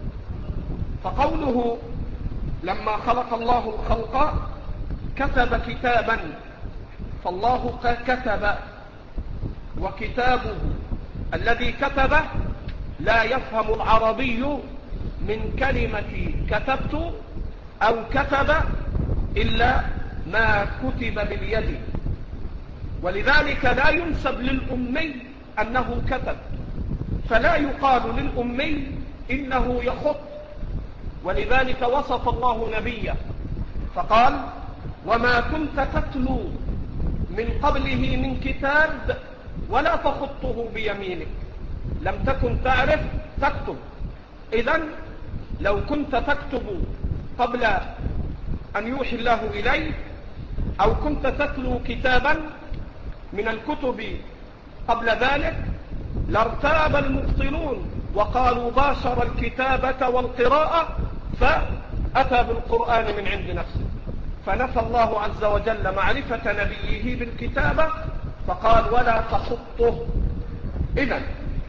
فقوله لما خلق الله الخلق كتب كتابا، فالله كتب، وكتابه الذي كتبه لا يفهم العربي من كلمة كتبت أو كتب إلا ما كتب باليد. ولذلك لا ينسب للأمي أنه كتب، فلا يقال للأمي إنه يخط. ولذلك وصف الله نبيه فقال: وما كنت تتلو من قبله من كتاب ولا تخطه بيمينك، لم تكن تعرف تكتب. إذن لو كنت تكتب قبل أن يوحي الله إليه، أو كنت تتلو كتابا من الكتب قبل ذلك، لارتاب المبطلون وقالوا باشر الكتابة والقراءة فأتى بالقرآن من عند نفسه. فنفى الله عز وجل معرفة نبيه بالكتابة فقال: ولا تخطه. إذن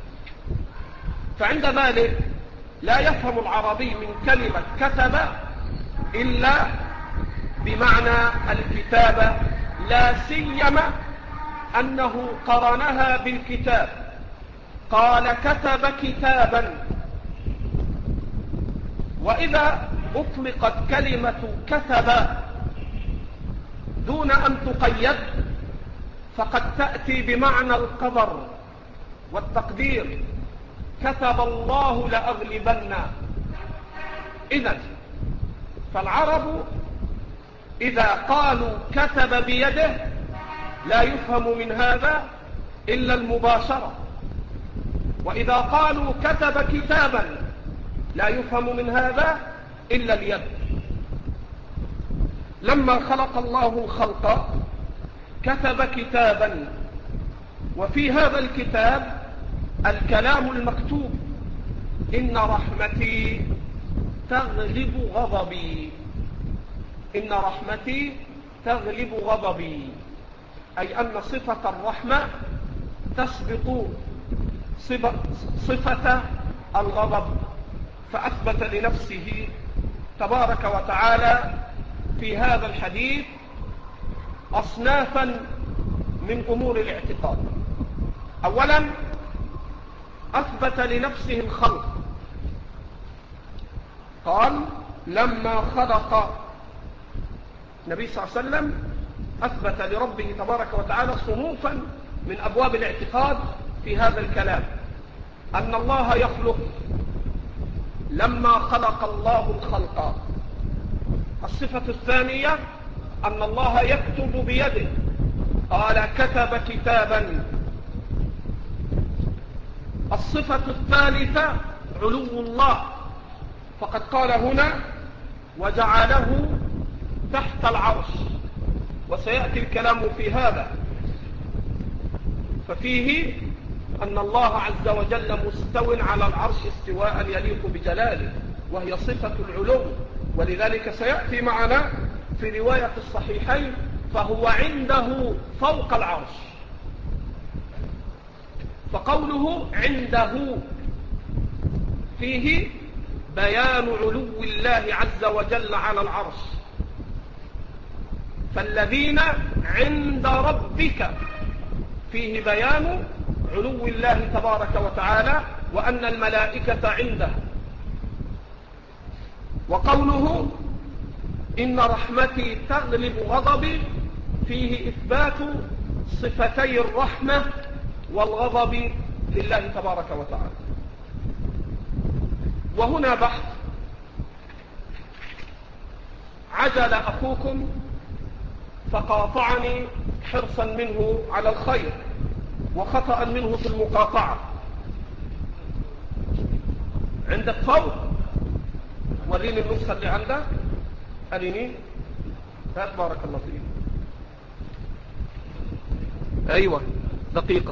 فعند ذلك لا يفهم العربي من كلمة كتب إلا بمعنى الكتابة، لا سيما أنه قرنها بالكتاب، قال كتب كتابا. وإذا أطلقت كلمة كتب دون أن تقيد فقد تأتي بمعنى القدر والتقدير، كتب الله لأغلبن. إذن فالعرب إذا قالوا كتب بيده لا يفهم من هذا إلا المباشرة، وإذا قالوا كتب كتابا لا يفهم من هذا إلا اليد. لما خلق الله الخلق كتب كتابا، وفي هذا الكتاب الكلام المكتوب: إن رحمتي تغلب غضبي، إن رحمتي تغلب غضبي، أي أن صفة الرحمة تسبق صفة الغضب. فأثبت لنفسه تبارك وتعالى في هذا الحديث أصنافا من أمور الاعتقاد. أولا أثبت لنفسه الخلق، قال لما خلق النبي صلى الله عليه وسلم أثبت لربه تبارك وتعالى صنوفا من أبواب الاعتقاد في هذا الكلام: أن الله يخلق، لما خلق الله الخلق. الصفة الثانية أن الله يكتب بيده، قال كتب كتابا. الصفة الثالثة علو الله، فقد قال هنا وجعله تحت العرش، وسيأتي الكلام في هذا. ففيه أن الله عز وجل مستو على العرش استواء يليق بجلاله، وهي صفة العلو، ولذلك سيأتي معنا في رواية الصحيحين فهو عنده فوق العرش. فقوله عنده فيه بيان علو الله عز وجل على العرش. فالذين عند ربك فيه بيان علو الله تبارك وتعالى، وأن الملائكة عنده. وقوله إن رحمتي تغلب غضبي فيه إثبات صفتي الرحمة والغضب لله تبارك وتعالى. وهنا بحث: عجل أخوكم فقاطعني حرصا منه على الخير وخطأ منه في المقاطعة. عندك فوق؟ وريني النسخة اللي عندك، أريني. هات بارك الله فيك. أيوة دقيقة.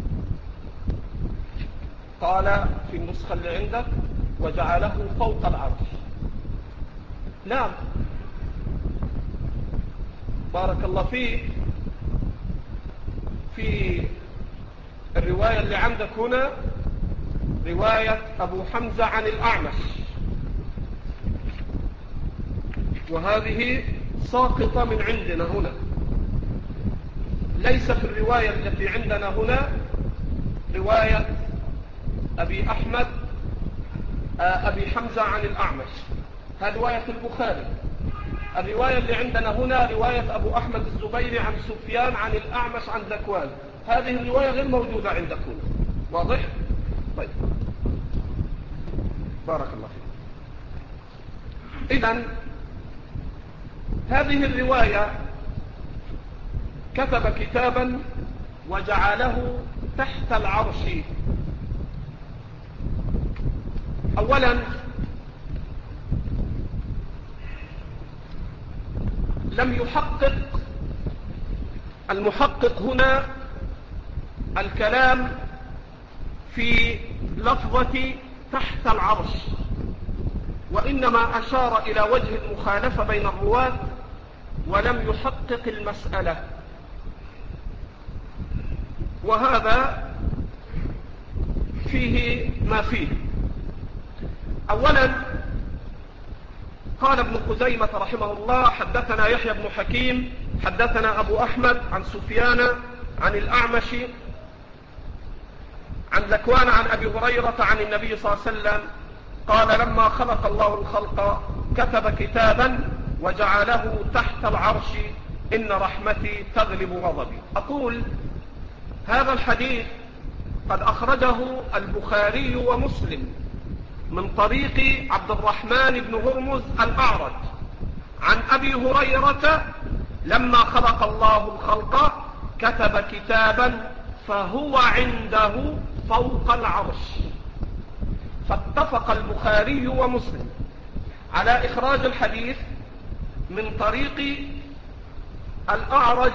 قال في النسخة اللي عندك وجعله فوق العرش. نعم بارك الله فيك. في الرواية اللي عندك هنا رواية أبو حمزة عن الأعمش، وهذه ساقطة من عندنا هنا، ليس في الرواية التي عندنا هنا رواية أبي أحمد أبي حمزة عن الأعمش، هذه رواية البخاري. الرواية اللي عندنا هنا رواية أبو أحمد الزبيري عن سفيان عن الأعمش عن ذكوان. هذه الرواية غير موجودة عندك هنا، واضح؟ طيب بارك الله فيك. إذن هذه الرواية كتب كتابا وجعله تحت العرش. أولا لم يحقق المحقق هنا الكلام في لفظة تحت العرش، وإنما أشار إلى وجه المخالفة بين الرواة ولم يحقق المسألة. وهذا فيه ما فيه. أولا قال ابن خزيمة رحمه الله حدثنا يحيى بن حكيم حدثنا أبو أحمد عن سفيان عن الأعمش عن ذكوان عن أبي هريرة عن النبي صلى الله عليه وسلم قال لما خلق الله الخلق كتب كتابا وجعله تحت العرش إن رحمتي تغلب غضبي. أقول هذا الحديث قد أخرجه البخاري ومسلم من طريق عبد الرحمن بن هرمز الأعرج عن أبي هريرة لما خلق الله الخلق كتب كتابا فهو عنده فوق العرش. فاتفق البخاري ومسلم على إخراج الحديث من طريق الأعرج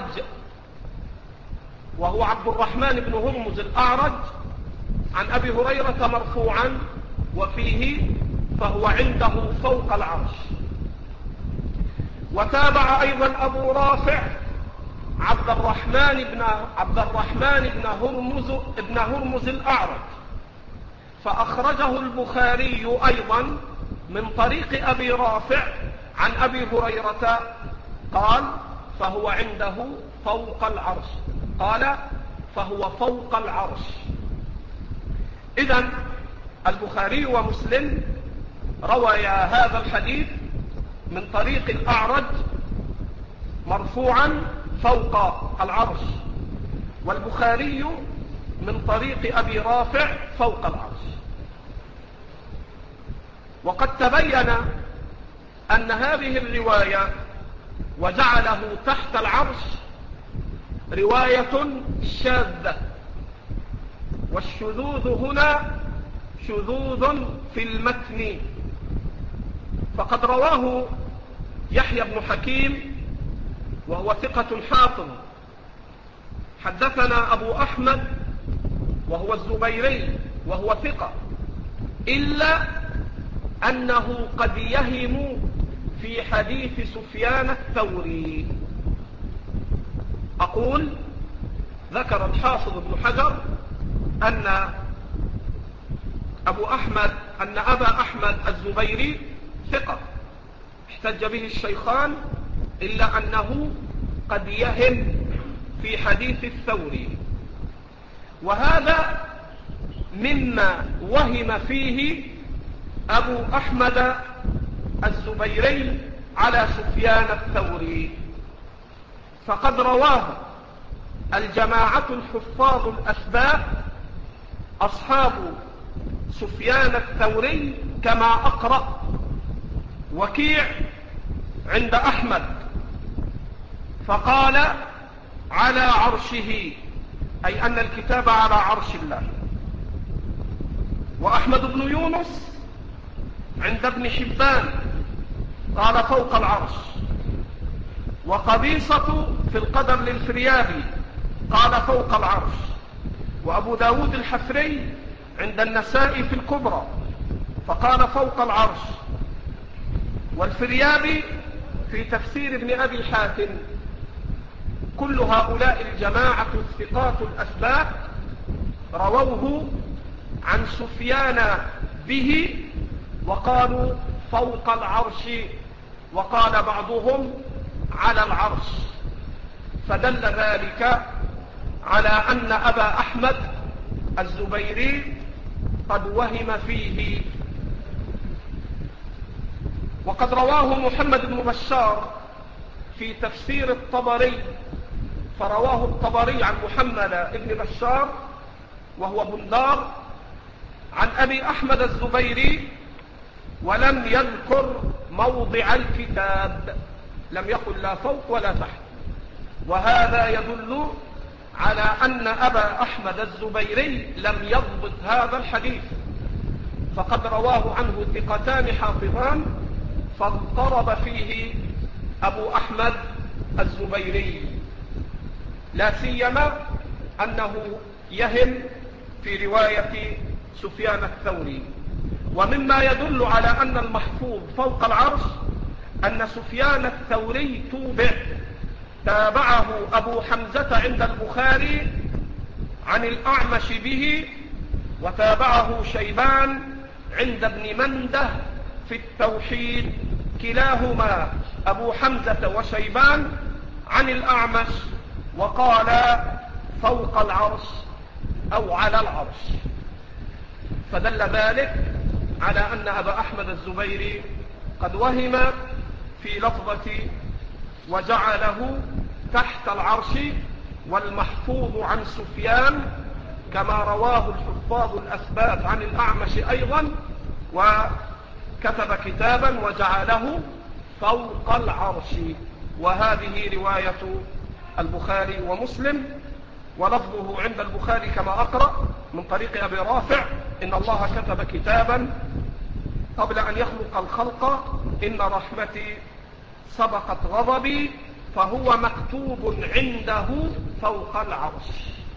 وهو عبد الرحمن بن هرمز الأعرج عن أبي هريرة مرفوعا وفيه فهو عنده فوق العرش. وتابع أيضا أبو رافع عبد الرحمن بن عبد الرحمن بن هرمز ابن هرمز الأعرج فأخرجه البخاري أيضا من طريق أبي رافع عن أبي هريرة قال فهو عنده فوق العرش قال فهو فوق العرش. إذن البخاري ومسلم رويا هذا الحديث من طريق الأعرج مرفوعا فوق العرش والبخاري من طريق أبي رافع فوق العرش. وقد تبين أن هذه الرواية وجعله تحت العرش رواية شاذة، والشذوذ هنا شذوذ في المتن. فقد رواه يحيى بن حكيم وهو ثقة حافظ حدثنا أبو أحمد وهو الزبيري وهو ثقة إلا أنه قد يهم في حديث سفيان الثوري. أقول ذكر الحافظ ابن حجر أن أبو أحمد أن أبا أحمد الزبيري ثقة احتج به الشيخان إلا أنه قد يهم في حديث الثوري، وهذا مما وهم فيه أبو أحمد الزبيري على سفيان الثوري. فقد رواه الجماعة الحفاظ الأثبات أصحاب سفيان الثوري كما أقرأ وكيع عند أحمد فقال على عرشه، أي أن الكتاب على عرش الله. وأحمد بن يونس عند ابن حبان قال فوق العرش. وقبيصة في القدر للفريابي قال فوق العرش. وأبو داود الحفري عند النسائي في الكبرى فقال فوق العرش. والفريابي في تفسير ابن أبي حاتم. كل هؤلاء الجماعة الثقات الأثبات رووه عن سفيان به وقالوا فوق العرش، وقال بعضهم على العرش، فدل ذلك على أن أبا أحمد الزبيري قد وهم فيه. وقد رواه محمد بن بشار في تفسير الطبري، فرواه الطبري عن محمد بن بشار وهو بندار عن أبي أحمد الزبيري ولم يذكر موضع الكتاب، لم يقل لا فوق ولا تحت، وهذا يدل على أن أبا أحمد الزبيري لم يضبط هذا الحديث، فقد رواه عنه ثقتان حافظان فاضطرب فيه أبو أحمد الزبيري، لا سيما أنه يهم في رواية سفيان الثوري. ومما يدل على أن المحفوظ فوق العرش أن سفيان الثوري توبع، تابعه أبو حمزة عند البخاري عن الأعمش به، وتابعه شيبان عند ابن منده في التوحيد، كلاهما أبو حمزة وشيبان عن الأعمش، وقال فوق العرش أو على العرش، فدل ذلك على أن أبا أحمد الزبيري قد وهم في لفظة وجعله تحت العرش، والمحفوظ عن سفيان كما رواه الحفاظ الأثبات عن الأعمش أيضا، وكتب كتابا وجعله فوق العرش، وهذه رواية البخاري ومسلم، ولفظه عند البخاري كما أقرأ من طريق أبي رافع: إن الله كتب كتابا قبل أن يخلق الخلق إن رحمتي سبقت غضبي، فهو مكتوب عنده فوق العرش.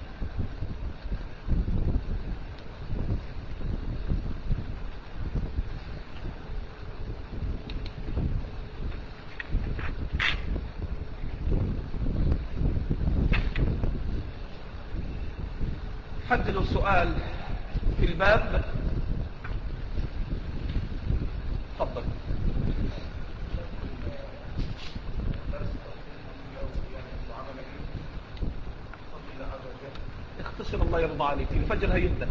حد له سؤال في الباب؟ تفضل. اختصر الله يرضى عليك، الفجر هيبدأ.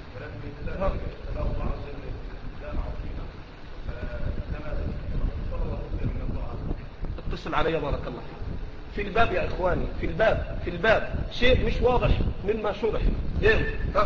اتصل علي بارك الله فيك. في الباب يا إخواني، في الباب في الباب شيء مش واضح مما شرح. يلا ها.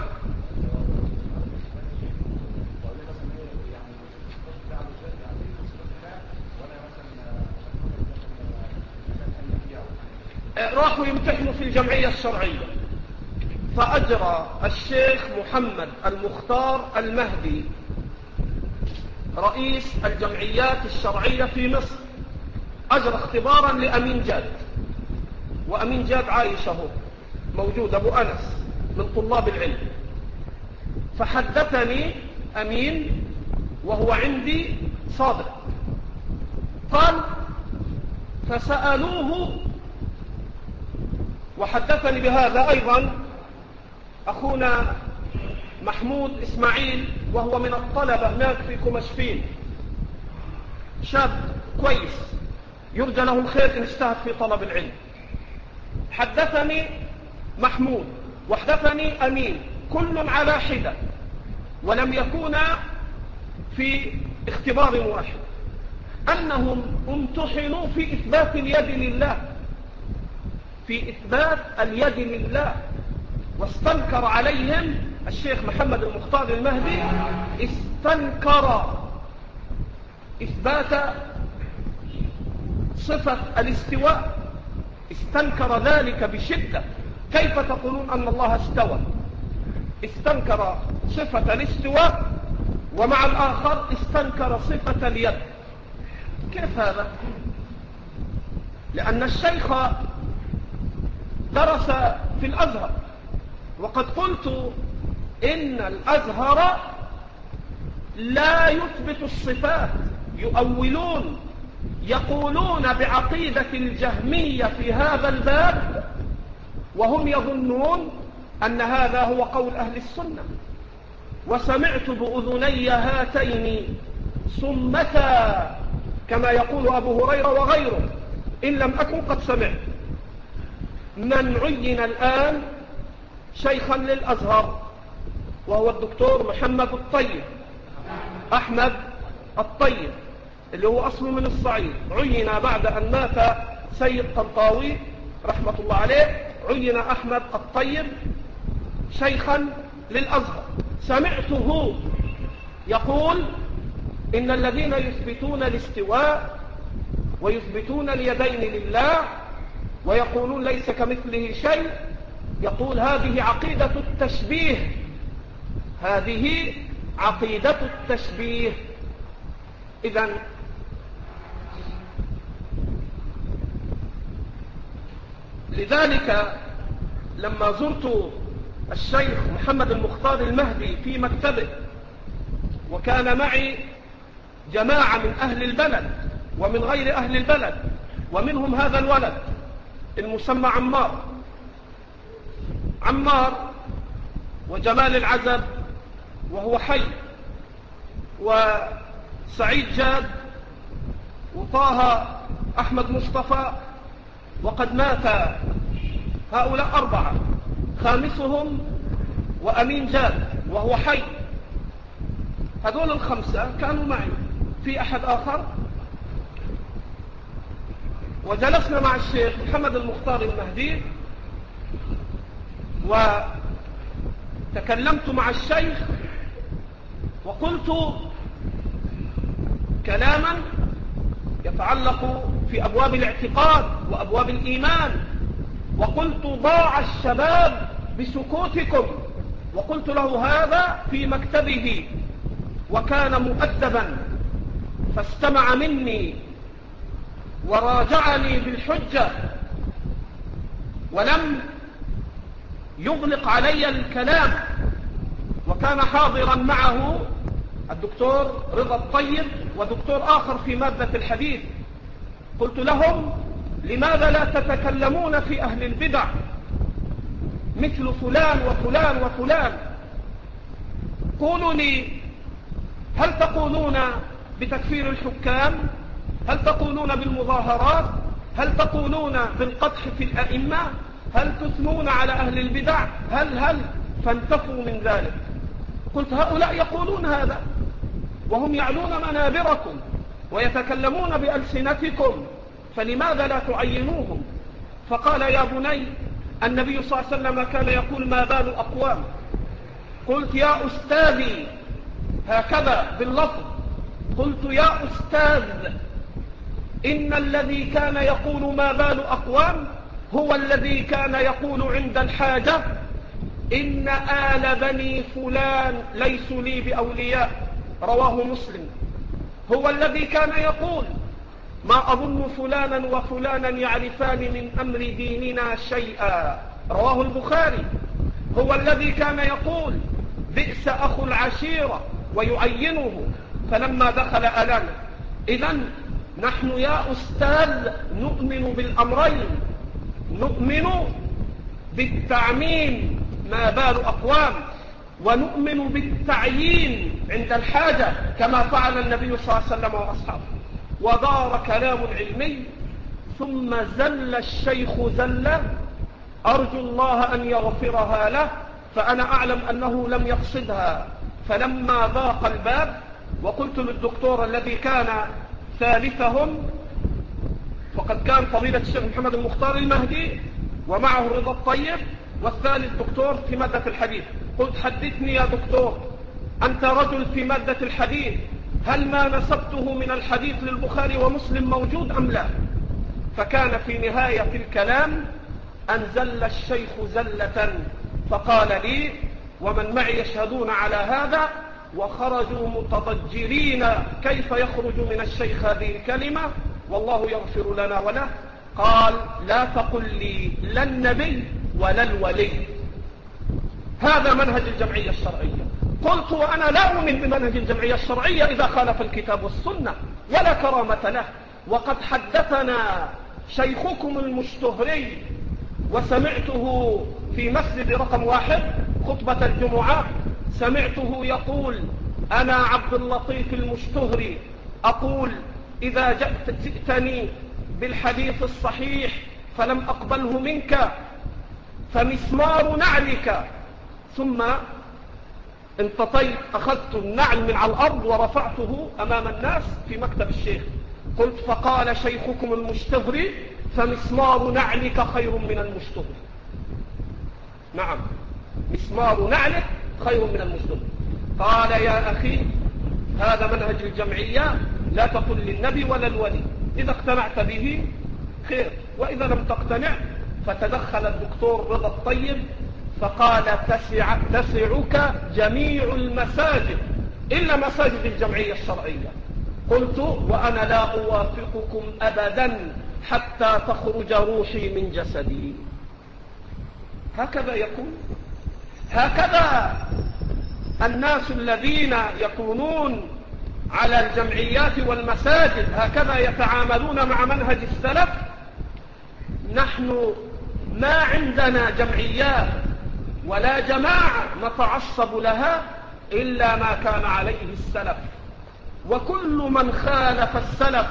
راحوا يمتحنوا في الجمعية الشرعية، فأجرى الشيخ محمد المختار المهدي رئيس الجمعيات الشرعية في مصر أجرى اختبارا لأمين جاد، وأمين جاد عايش اهو موجود، أبو أنس من طلاب العلم. فحدثني أمين وهو عندي صادق، قال فسألوه، وحدثني بهذا أيضا أخونا محمود إسماعيل وهو من الطلبة هناك في كمشفين، شاب كويس يرجى له الخير إن اجتهد في طلب العلم. حدثني محمود وحدثني أمين كل على حدة، ولم يكونا في اختبار واحد، أنهم امتحنوا في إثبات اليد لله، في إثبات اليد لله. واستنكر عليهم الشيخ محمد المختار المهدي، استنكر إثبات صفة الاستواء، استنكر ذلك بشدة. كيف تقولون أن الله استوى؟ استنكر صفة الاستواء، ومع الآخر استنكر صفة اليد. كيف هذا؟ لأن الشيخ درس في الأزهر، وقد قلت إن الأزهر لا يثبت الصفات، يؤولون، يقولون بعقيدة الجهمية في هذا الباب، وهم يظنون أن هذا هو قول أهل السنة. وسمعت بأذني هاتين صمتا كما يقول أبو هريرة وغيره، إن لم أكن قد سمعت من عين الآن شيخا للأزهر، وهو الدكتور محمد الطيب، أحمد الطيب، اللي هو أصله من الصعيد، عين بعد أن مات سيد طنطاوي رحمة الله عليه، عين أحمد الطيب شيخا للأزهر. سمعته يقول إن الذين يثبتون الاستواء ويثبتون اليدين لله ويقولون ليس كمثله شيء، يقول هذه عقيدة التشبيه، هذه عقيدة التشبيه. إذن لذلك لما زرت الشيخ محمد المختار المهدي في مكتبه، وكان معي جماعة من أهل البلد ومن غير أهل البلد، ومنهم هذا الولد المسمى عمار عمار وجمال العزب وهو حي، وسعيد جاد، وطه أحمد مصطفى، وقد مات هؤلاء أربعة. خامسهم وأمين جاد وهو حي. هذول الخمسة كانوا معي. في أحد آخر؟ وجلسنا مع الشيخ محمد المختار المهدي وتكلمت مع الشيخ وقلت كلاما يتعلق في أبواب الاعتقاد وأبواب الإيمان، وقلت ضاع الشباب بسكوتكم، وقلت له هذا في مكتبه، وكان مؤدبا فاستمع مني وراجعني بالحجة ولم يغلق علي الكلام، وكان حاضرا معه الدكتور رضا الطيب ودكتور آخر في مادة الحديث. قلت لهم لماذا لا تتكلمون في أهل البدع مثل فلان وفلان وفلان؟ قولوا لي هل تقولون بتكفير الحكام؟ هل تقولون بالمظاهرات؟ هل تقولون بالقدح في الأئمة؟ هل تثنون على أهل البدع؟ هل هل فانتفوا من ذلك. قلت هؤلاء يقولون هذا وهم يعلون منابركم ويتكلمون بألسنتكم، فلماذا لا تعينوهم؟ فقال يا بني النبي صلى الله عليه وسلم كان يقول ما بال أقوام. قلت يا أستاذي هكذا باللفظ، قلت يا أستاذ إن الذي كان يقول ما بال أقوام هو الذي كان يقول عند الحاجة إن آل بني فلان ليسوا لي بأولياء، رواه مسلم. هو الذي كان يقول ما أظن فلانا وفلانا يعرفان من أمر ديننا شيئا، رواه البخاري. هو الذي كان يقول بئس أخو العشيرة ويعينه، فلما دخل ألانه. إذن نحن يا أستاذ نؤمن بالأمرين، نؤمن بالتعميم ما بال أقوام، ونؤمن بالتعيين عند الحاجة كما فعل النبي صلى الله عليه وسلم وأصحابه. ودار كلام علمي، ثم زل الشيخ زلة أرجو الله أن يغفرها له، فأنا أعلم أنه لم يقصدها. فلما ضاق الباب وقلت للدكتور الذي كان ثالثهم، وقد كان فضيلة الشيخ محمد المختار المهدي ومعه رضا الطيب، والثالث دكتور في مادة الحديث، قلت حدثني يا دكتور أنت رجل في مادة الحديث، هل ما نسبته من الحديث للبخاري ومسلم موجود أم لا؟ فكان في نهاية الكلام أن زل الشيخ زلة فقال لي ومن معي يشهدون على هذا، وخرجوا متضجرين كيف يخرج من الشيخ هذه الكلمة والله يغفر لنا وله. قال لا تقل لي لا النبي ولا الولي، هذا منهج الجمعية الشرعية. قلت وأنا لا أؤمن بمنهج الجمعية الشرعية إذا خالف الكتاب والسنة، ولا كرامة له. وقد حدثنا شيخكم المشتهري وسمعته في مسجد رقم واحد خطبة الجمعة، سمعته يقول أنا عبد اللطيف المشتهري أقول إذا جئتني بالحديث الصحيح فلم أقبله منك فمسمار نعلك. ثم انتطيت أخذت النعل من على الأرض ورفعته أمام الناس في مكتب الشيخ، قلت فقال شيخكم المشتهري فمسمار نعلك خير من المشتهر. نعم مسمار نعلك خير من المشتهر. قال يا أخي هذا منهج الجمعية، لا تقل للنبي ولا الولي، إذا اقتنعت به خير، وإذا لم تقتنع فتدخل الدكتور رضا الطيب فقال تسع تسعك جميع المساجد إلا مساجد الجمعية الشرعية. قلت وأنا لا أوافقكم أبدا حتى تخرج روحي من جسدي. هكذا يكون، هكذا الناس الذين يكونون على الجمعيات والمساجد هكذا يتعاملون مع منهج السلف. نحن ما عندنا جمعيات ولا جماعة نتعصب لها إلا ما كان عليه السلف، وكل من خالف السلف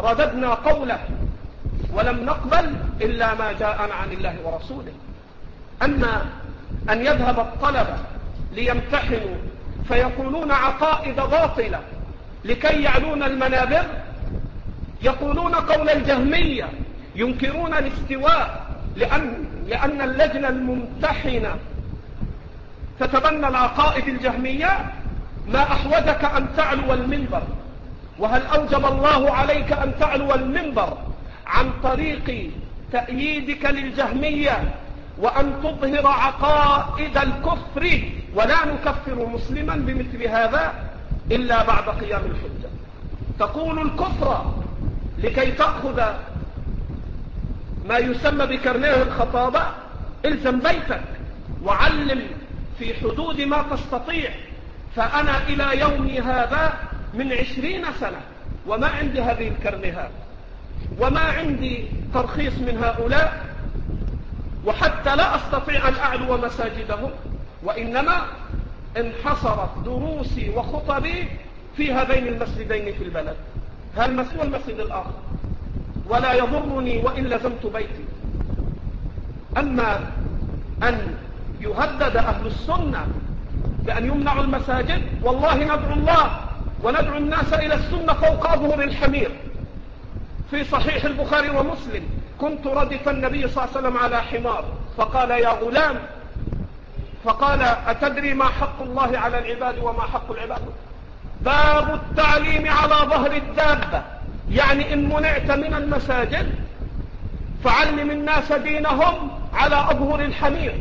رددنا قوله ولم نقبل إلا ما جاءنا عن الله ورسوله. أما أن يذهب الطلبة ليمتحنوا فيقولون عقائد باطلة لكي يعلون المنابر، يقولون قول الجهمية، ينكرون الاستواء، لأن, لأن اللجنة الممتحنة تتبنى العقائد الجهمية، ما أحوجك أن تعلو المنبر؟ وهل أوجب الله عليك أن تعلو المنبر عن طريق تأييدك للجهمية وأن تظهر عقائد الكفر؟ ولا نكفر مسلما بمثل هذا إلا بعد قيام الحجة. تقول الكفر لكي تأخذ ما يسمى بكرنيه الخطابة، الزم بيتك وعلم في حدود ما تستطيع. فأنا إلى يومي هذا من عشرين سنة وما عندي هذه الكرنيهات وما عندي ترخيص من هؤلاء، وحتى لا أستطيع أن أعلو مساجدهم، وإنما انحصرت دروسي وخطبي في هذين المسجدين في البلد، هذا المسجد والمسجد الآخر، ولا يضرني وإن لزمت بيتي. أما أن يهدد أهل السنة بأن يمنعوا المساجد، والله ندعو الله وندعو الناس إلى السنة فوق أظهر الحمير. في صحيح البخاري ومسلم: كنت ردف النبي صلى الله عليه وسلم على حمار فقال يا غلام، فقال أتدري ما حق الله على العباد وما حق العباد؟ باب التعليم على ظهر الدابة، يعني إن منعت من المساجد فعلم الناس دينهم على أظهر الحمير.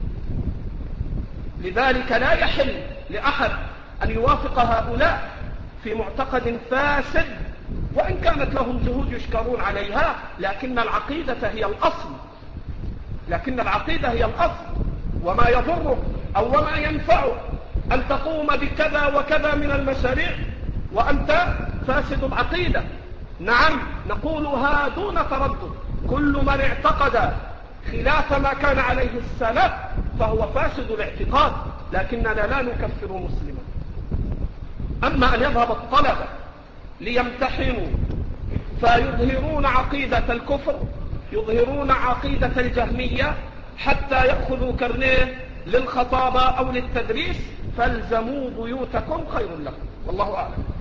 لذلك لا يحل لأحد أن يوافق هؤلاء في معتقد فاسد، وإن كانت لهم جهود يشكرون عليها، لكن العقيدة هي الأصل، لكن العقيدة هي الأصل. وما يضرك أو وما ينفعك أن تقوم بكذا وكذا من المشاريع وأنت فاسد العقيدة. نعم نقولها دون تردد، كل من اعتقد خلاف ما كان عليه السلف فهو فاسد الاعتقاد، لكننا لا نكفر مسلما. أما أن يذهب الطلبة ليمتحنوا فيظهرون عقيدة الكفر، يظهرون عقيدة الجهمية حتى يأخذوا كرنيه للخطابة أو للتدريس، فالزموا بيوتكم خير لكم، والله أعلم.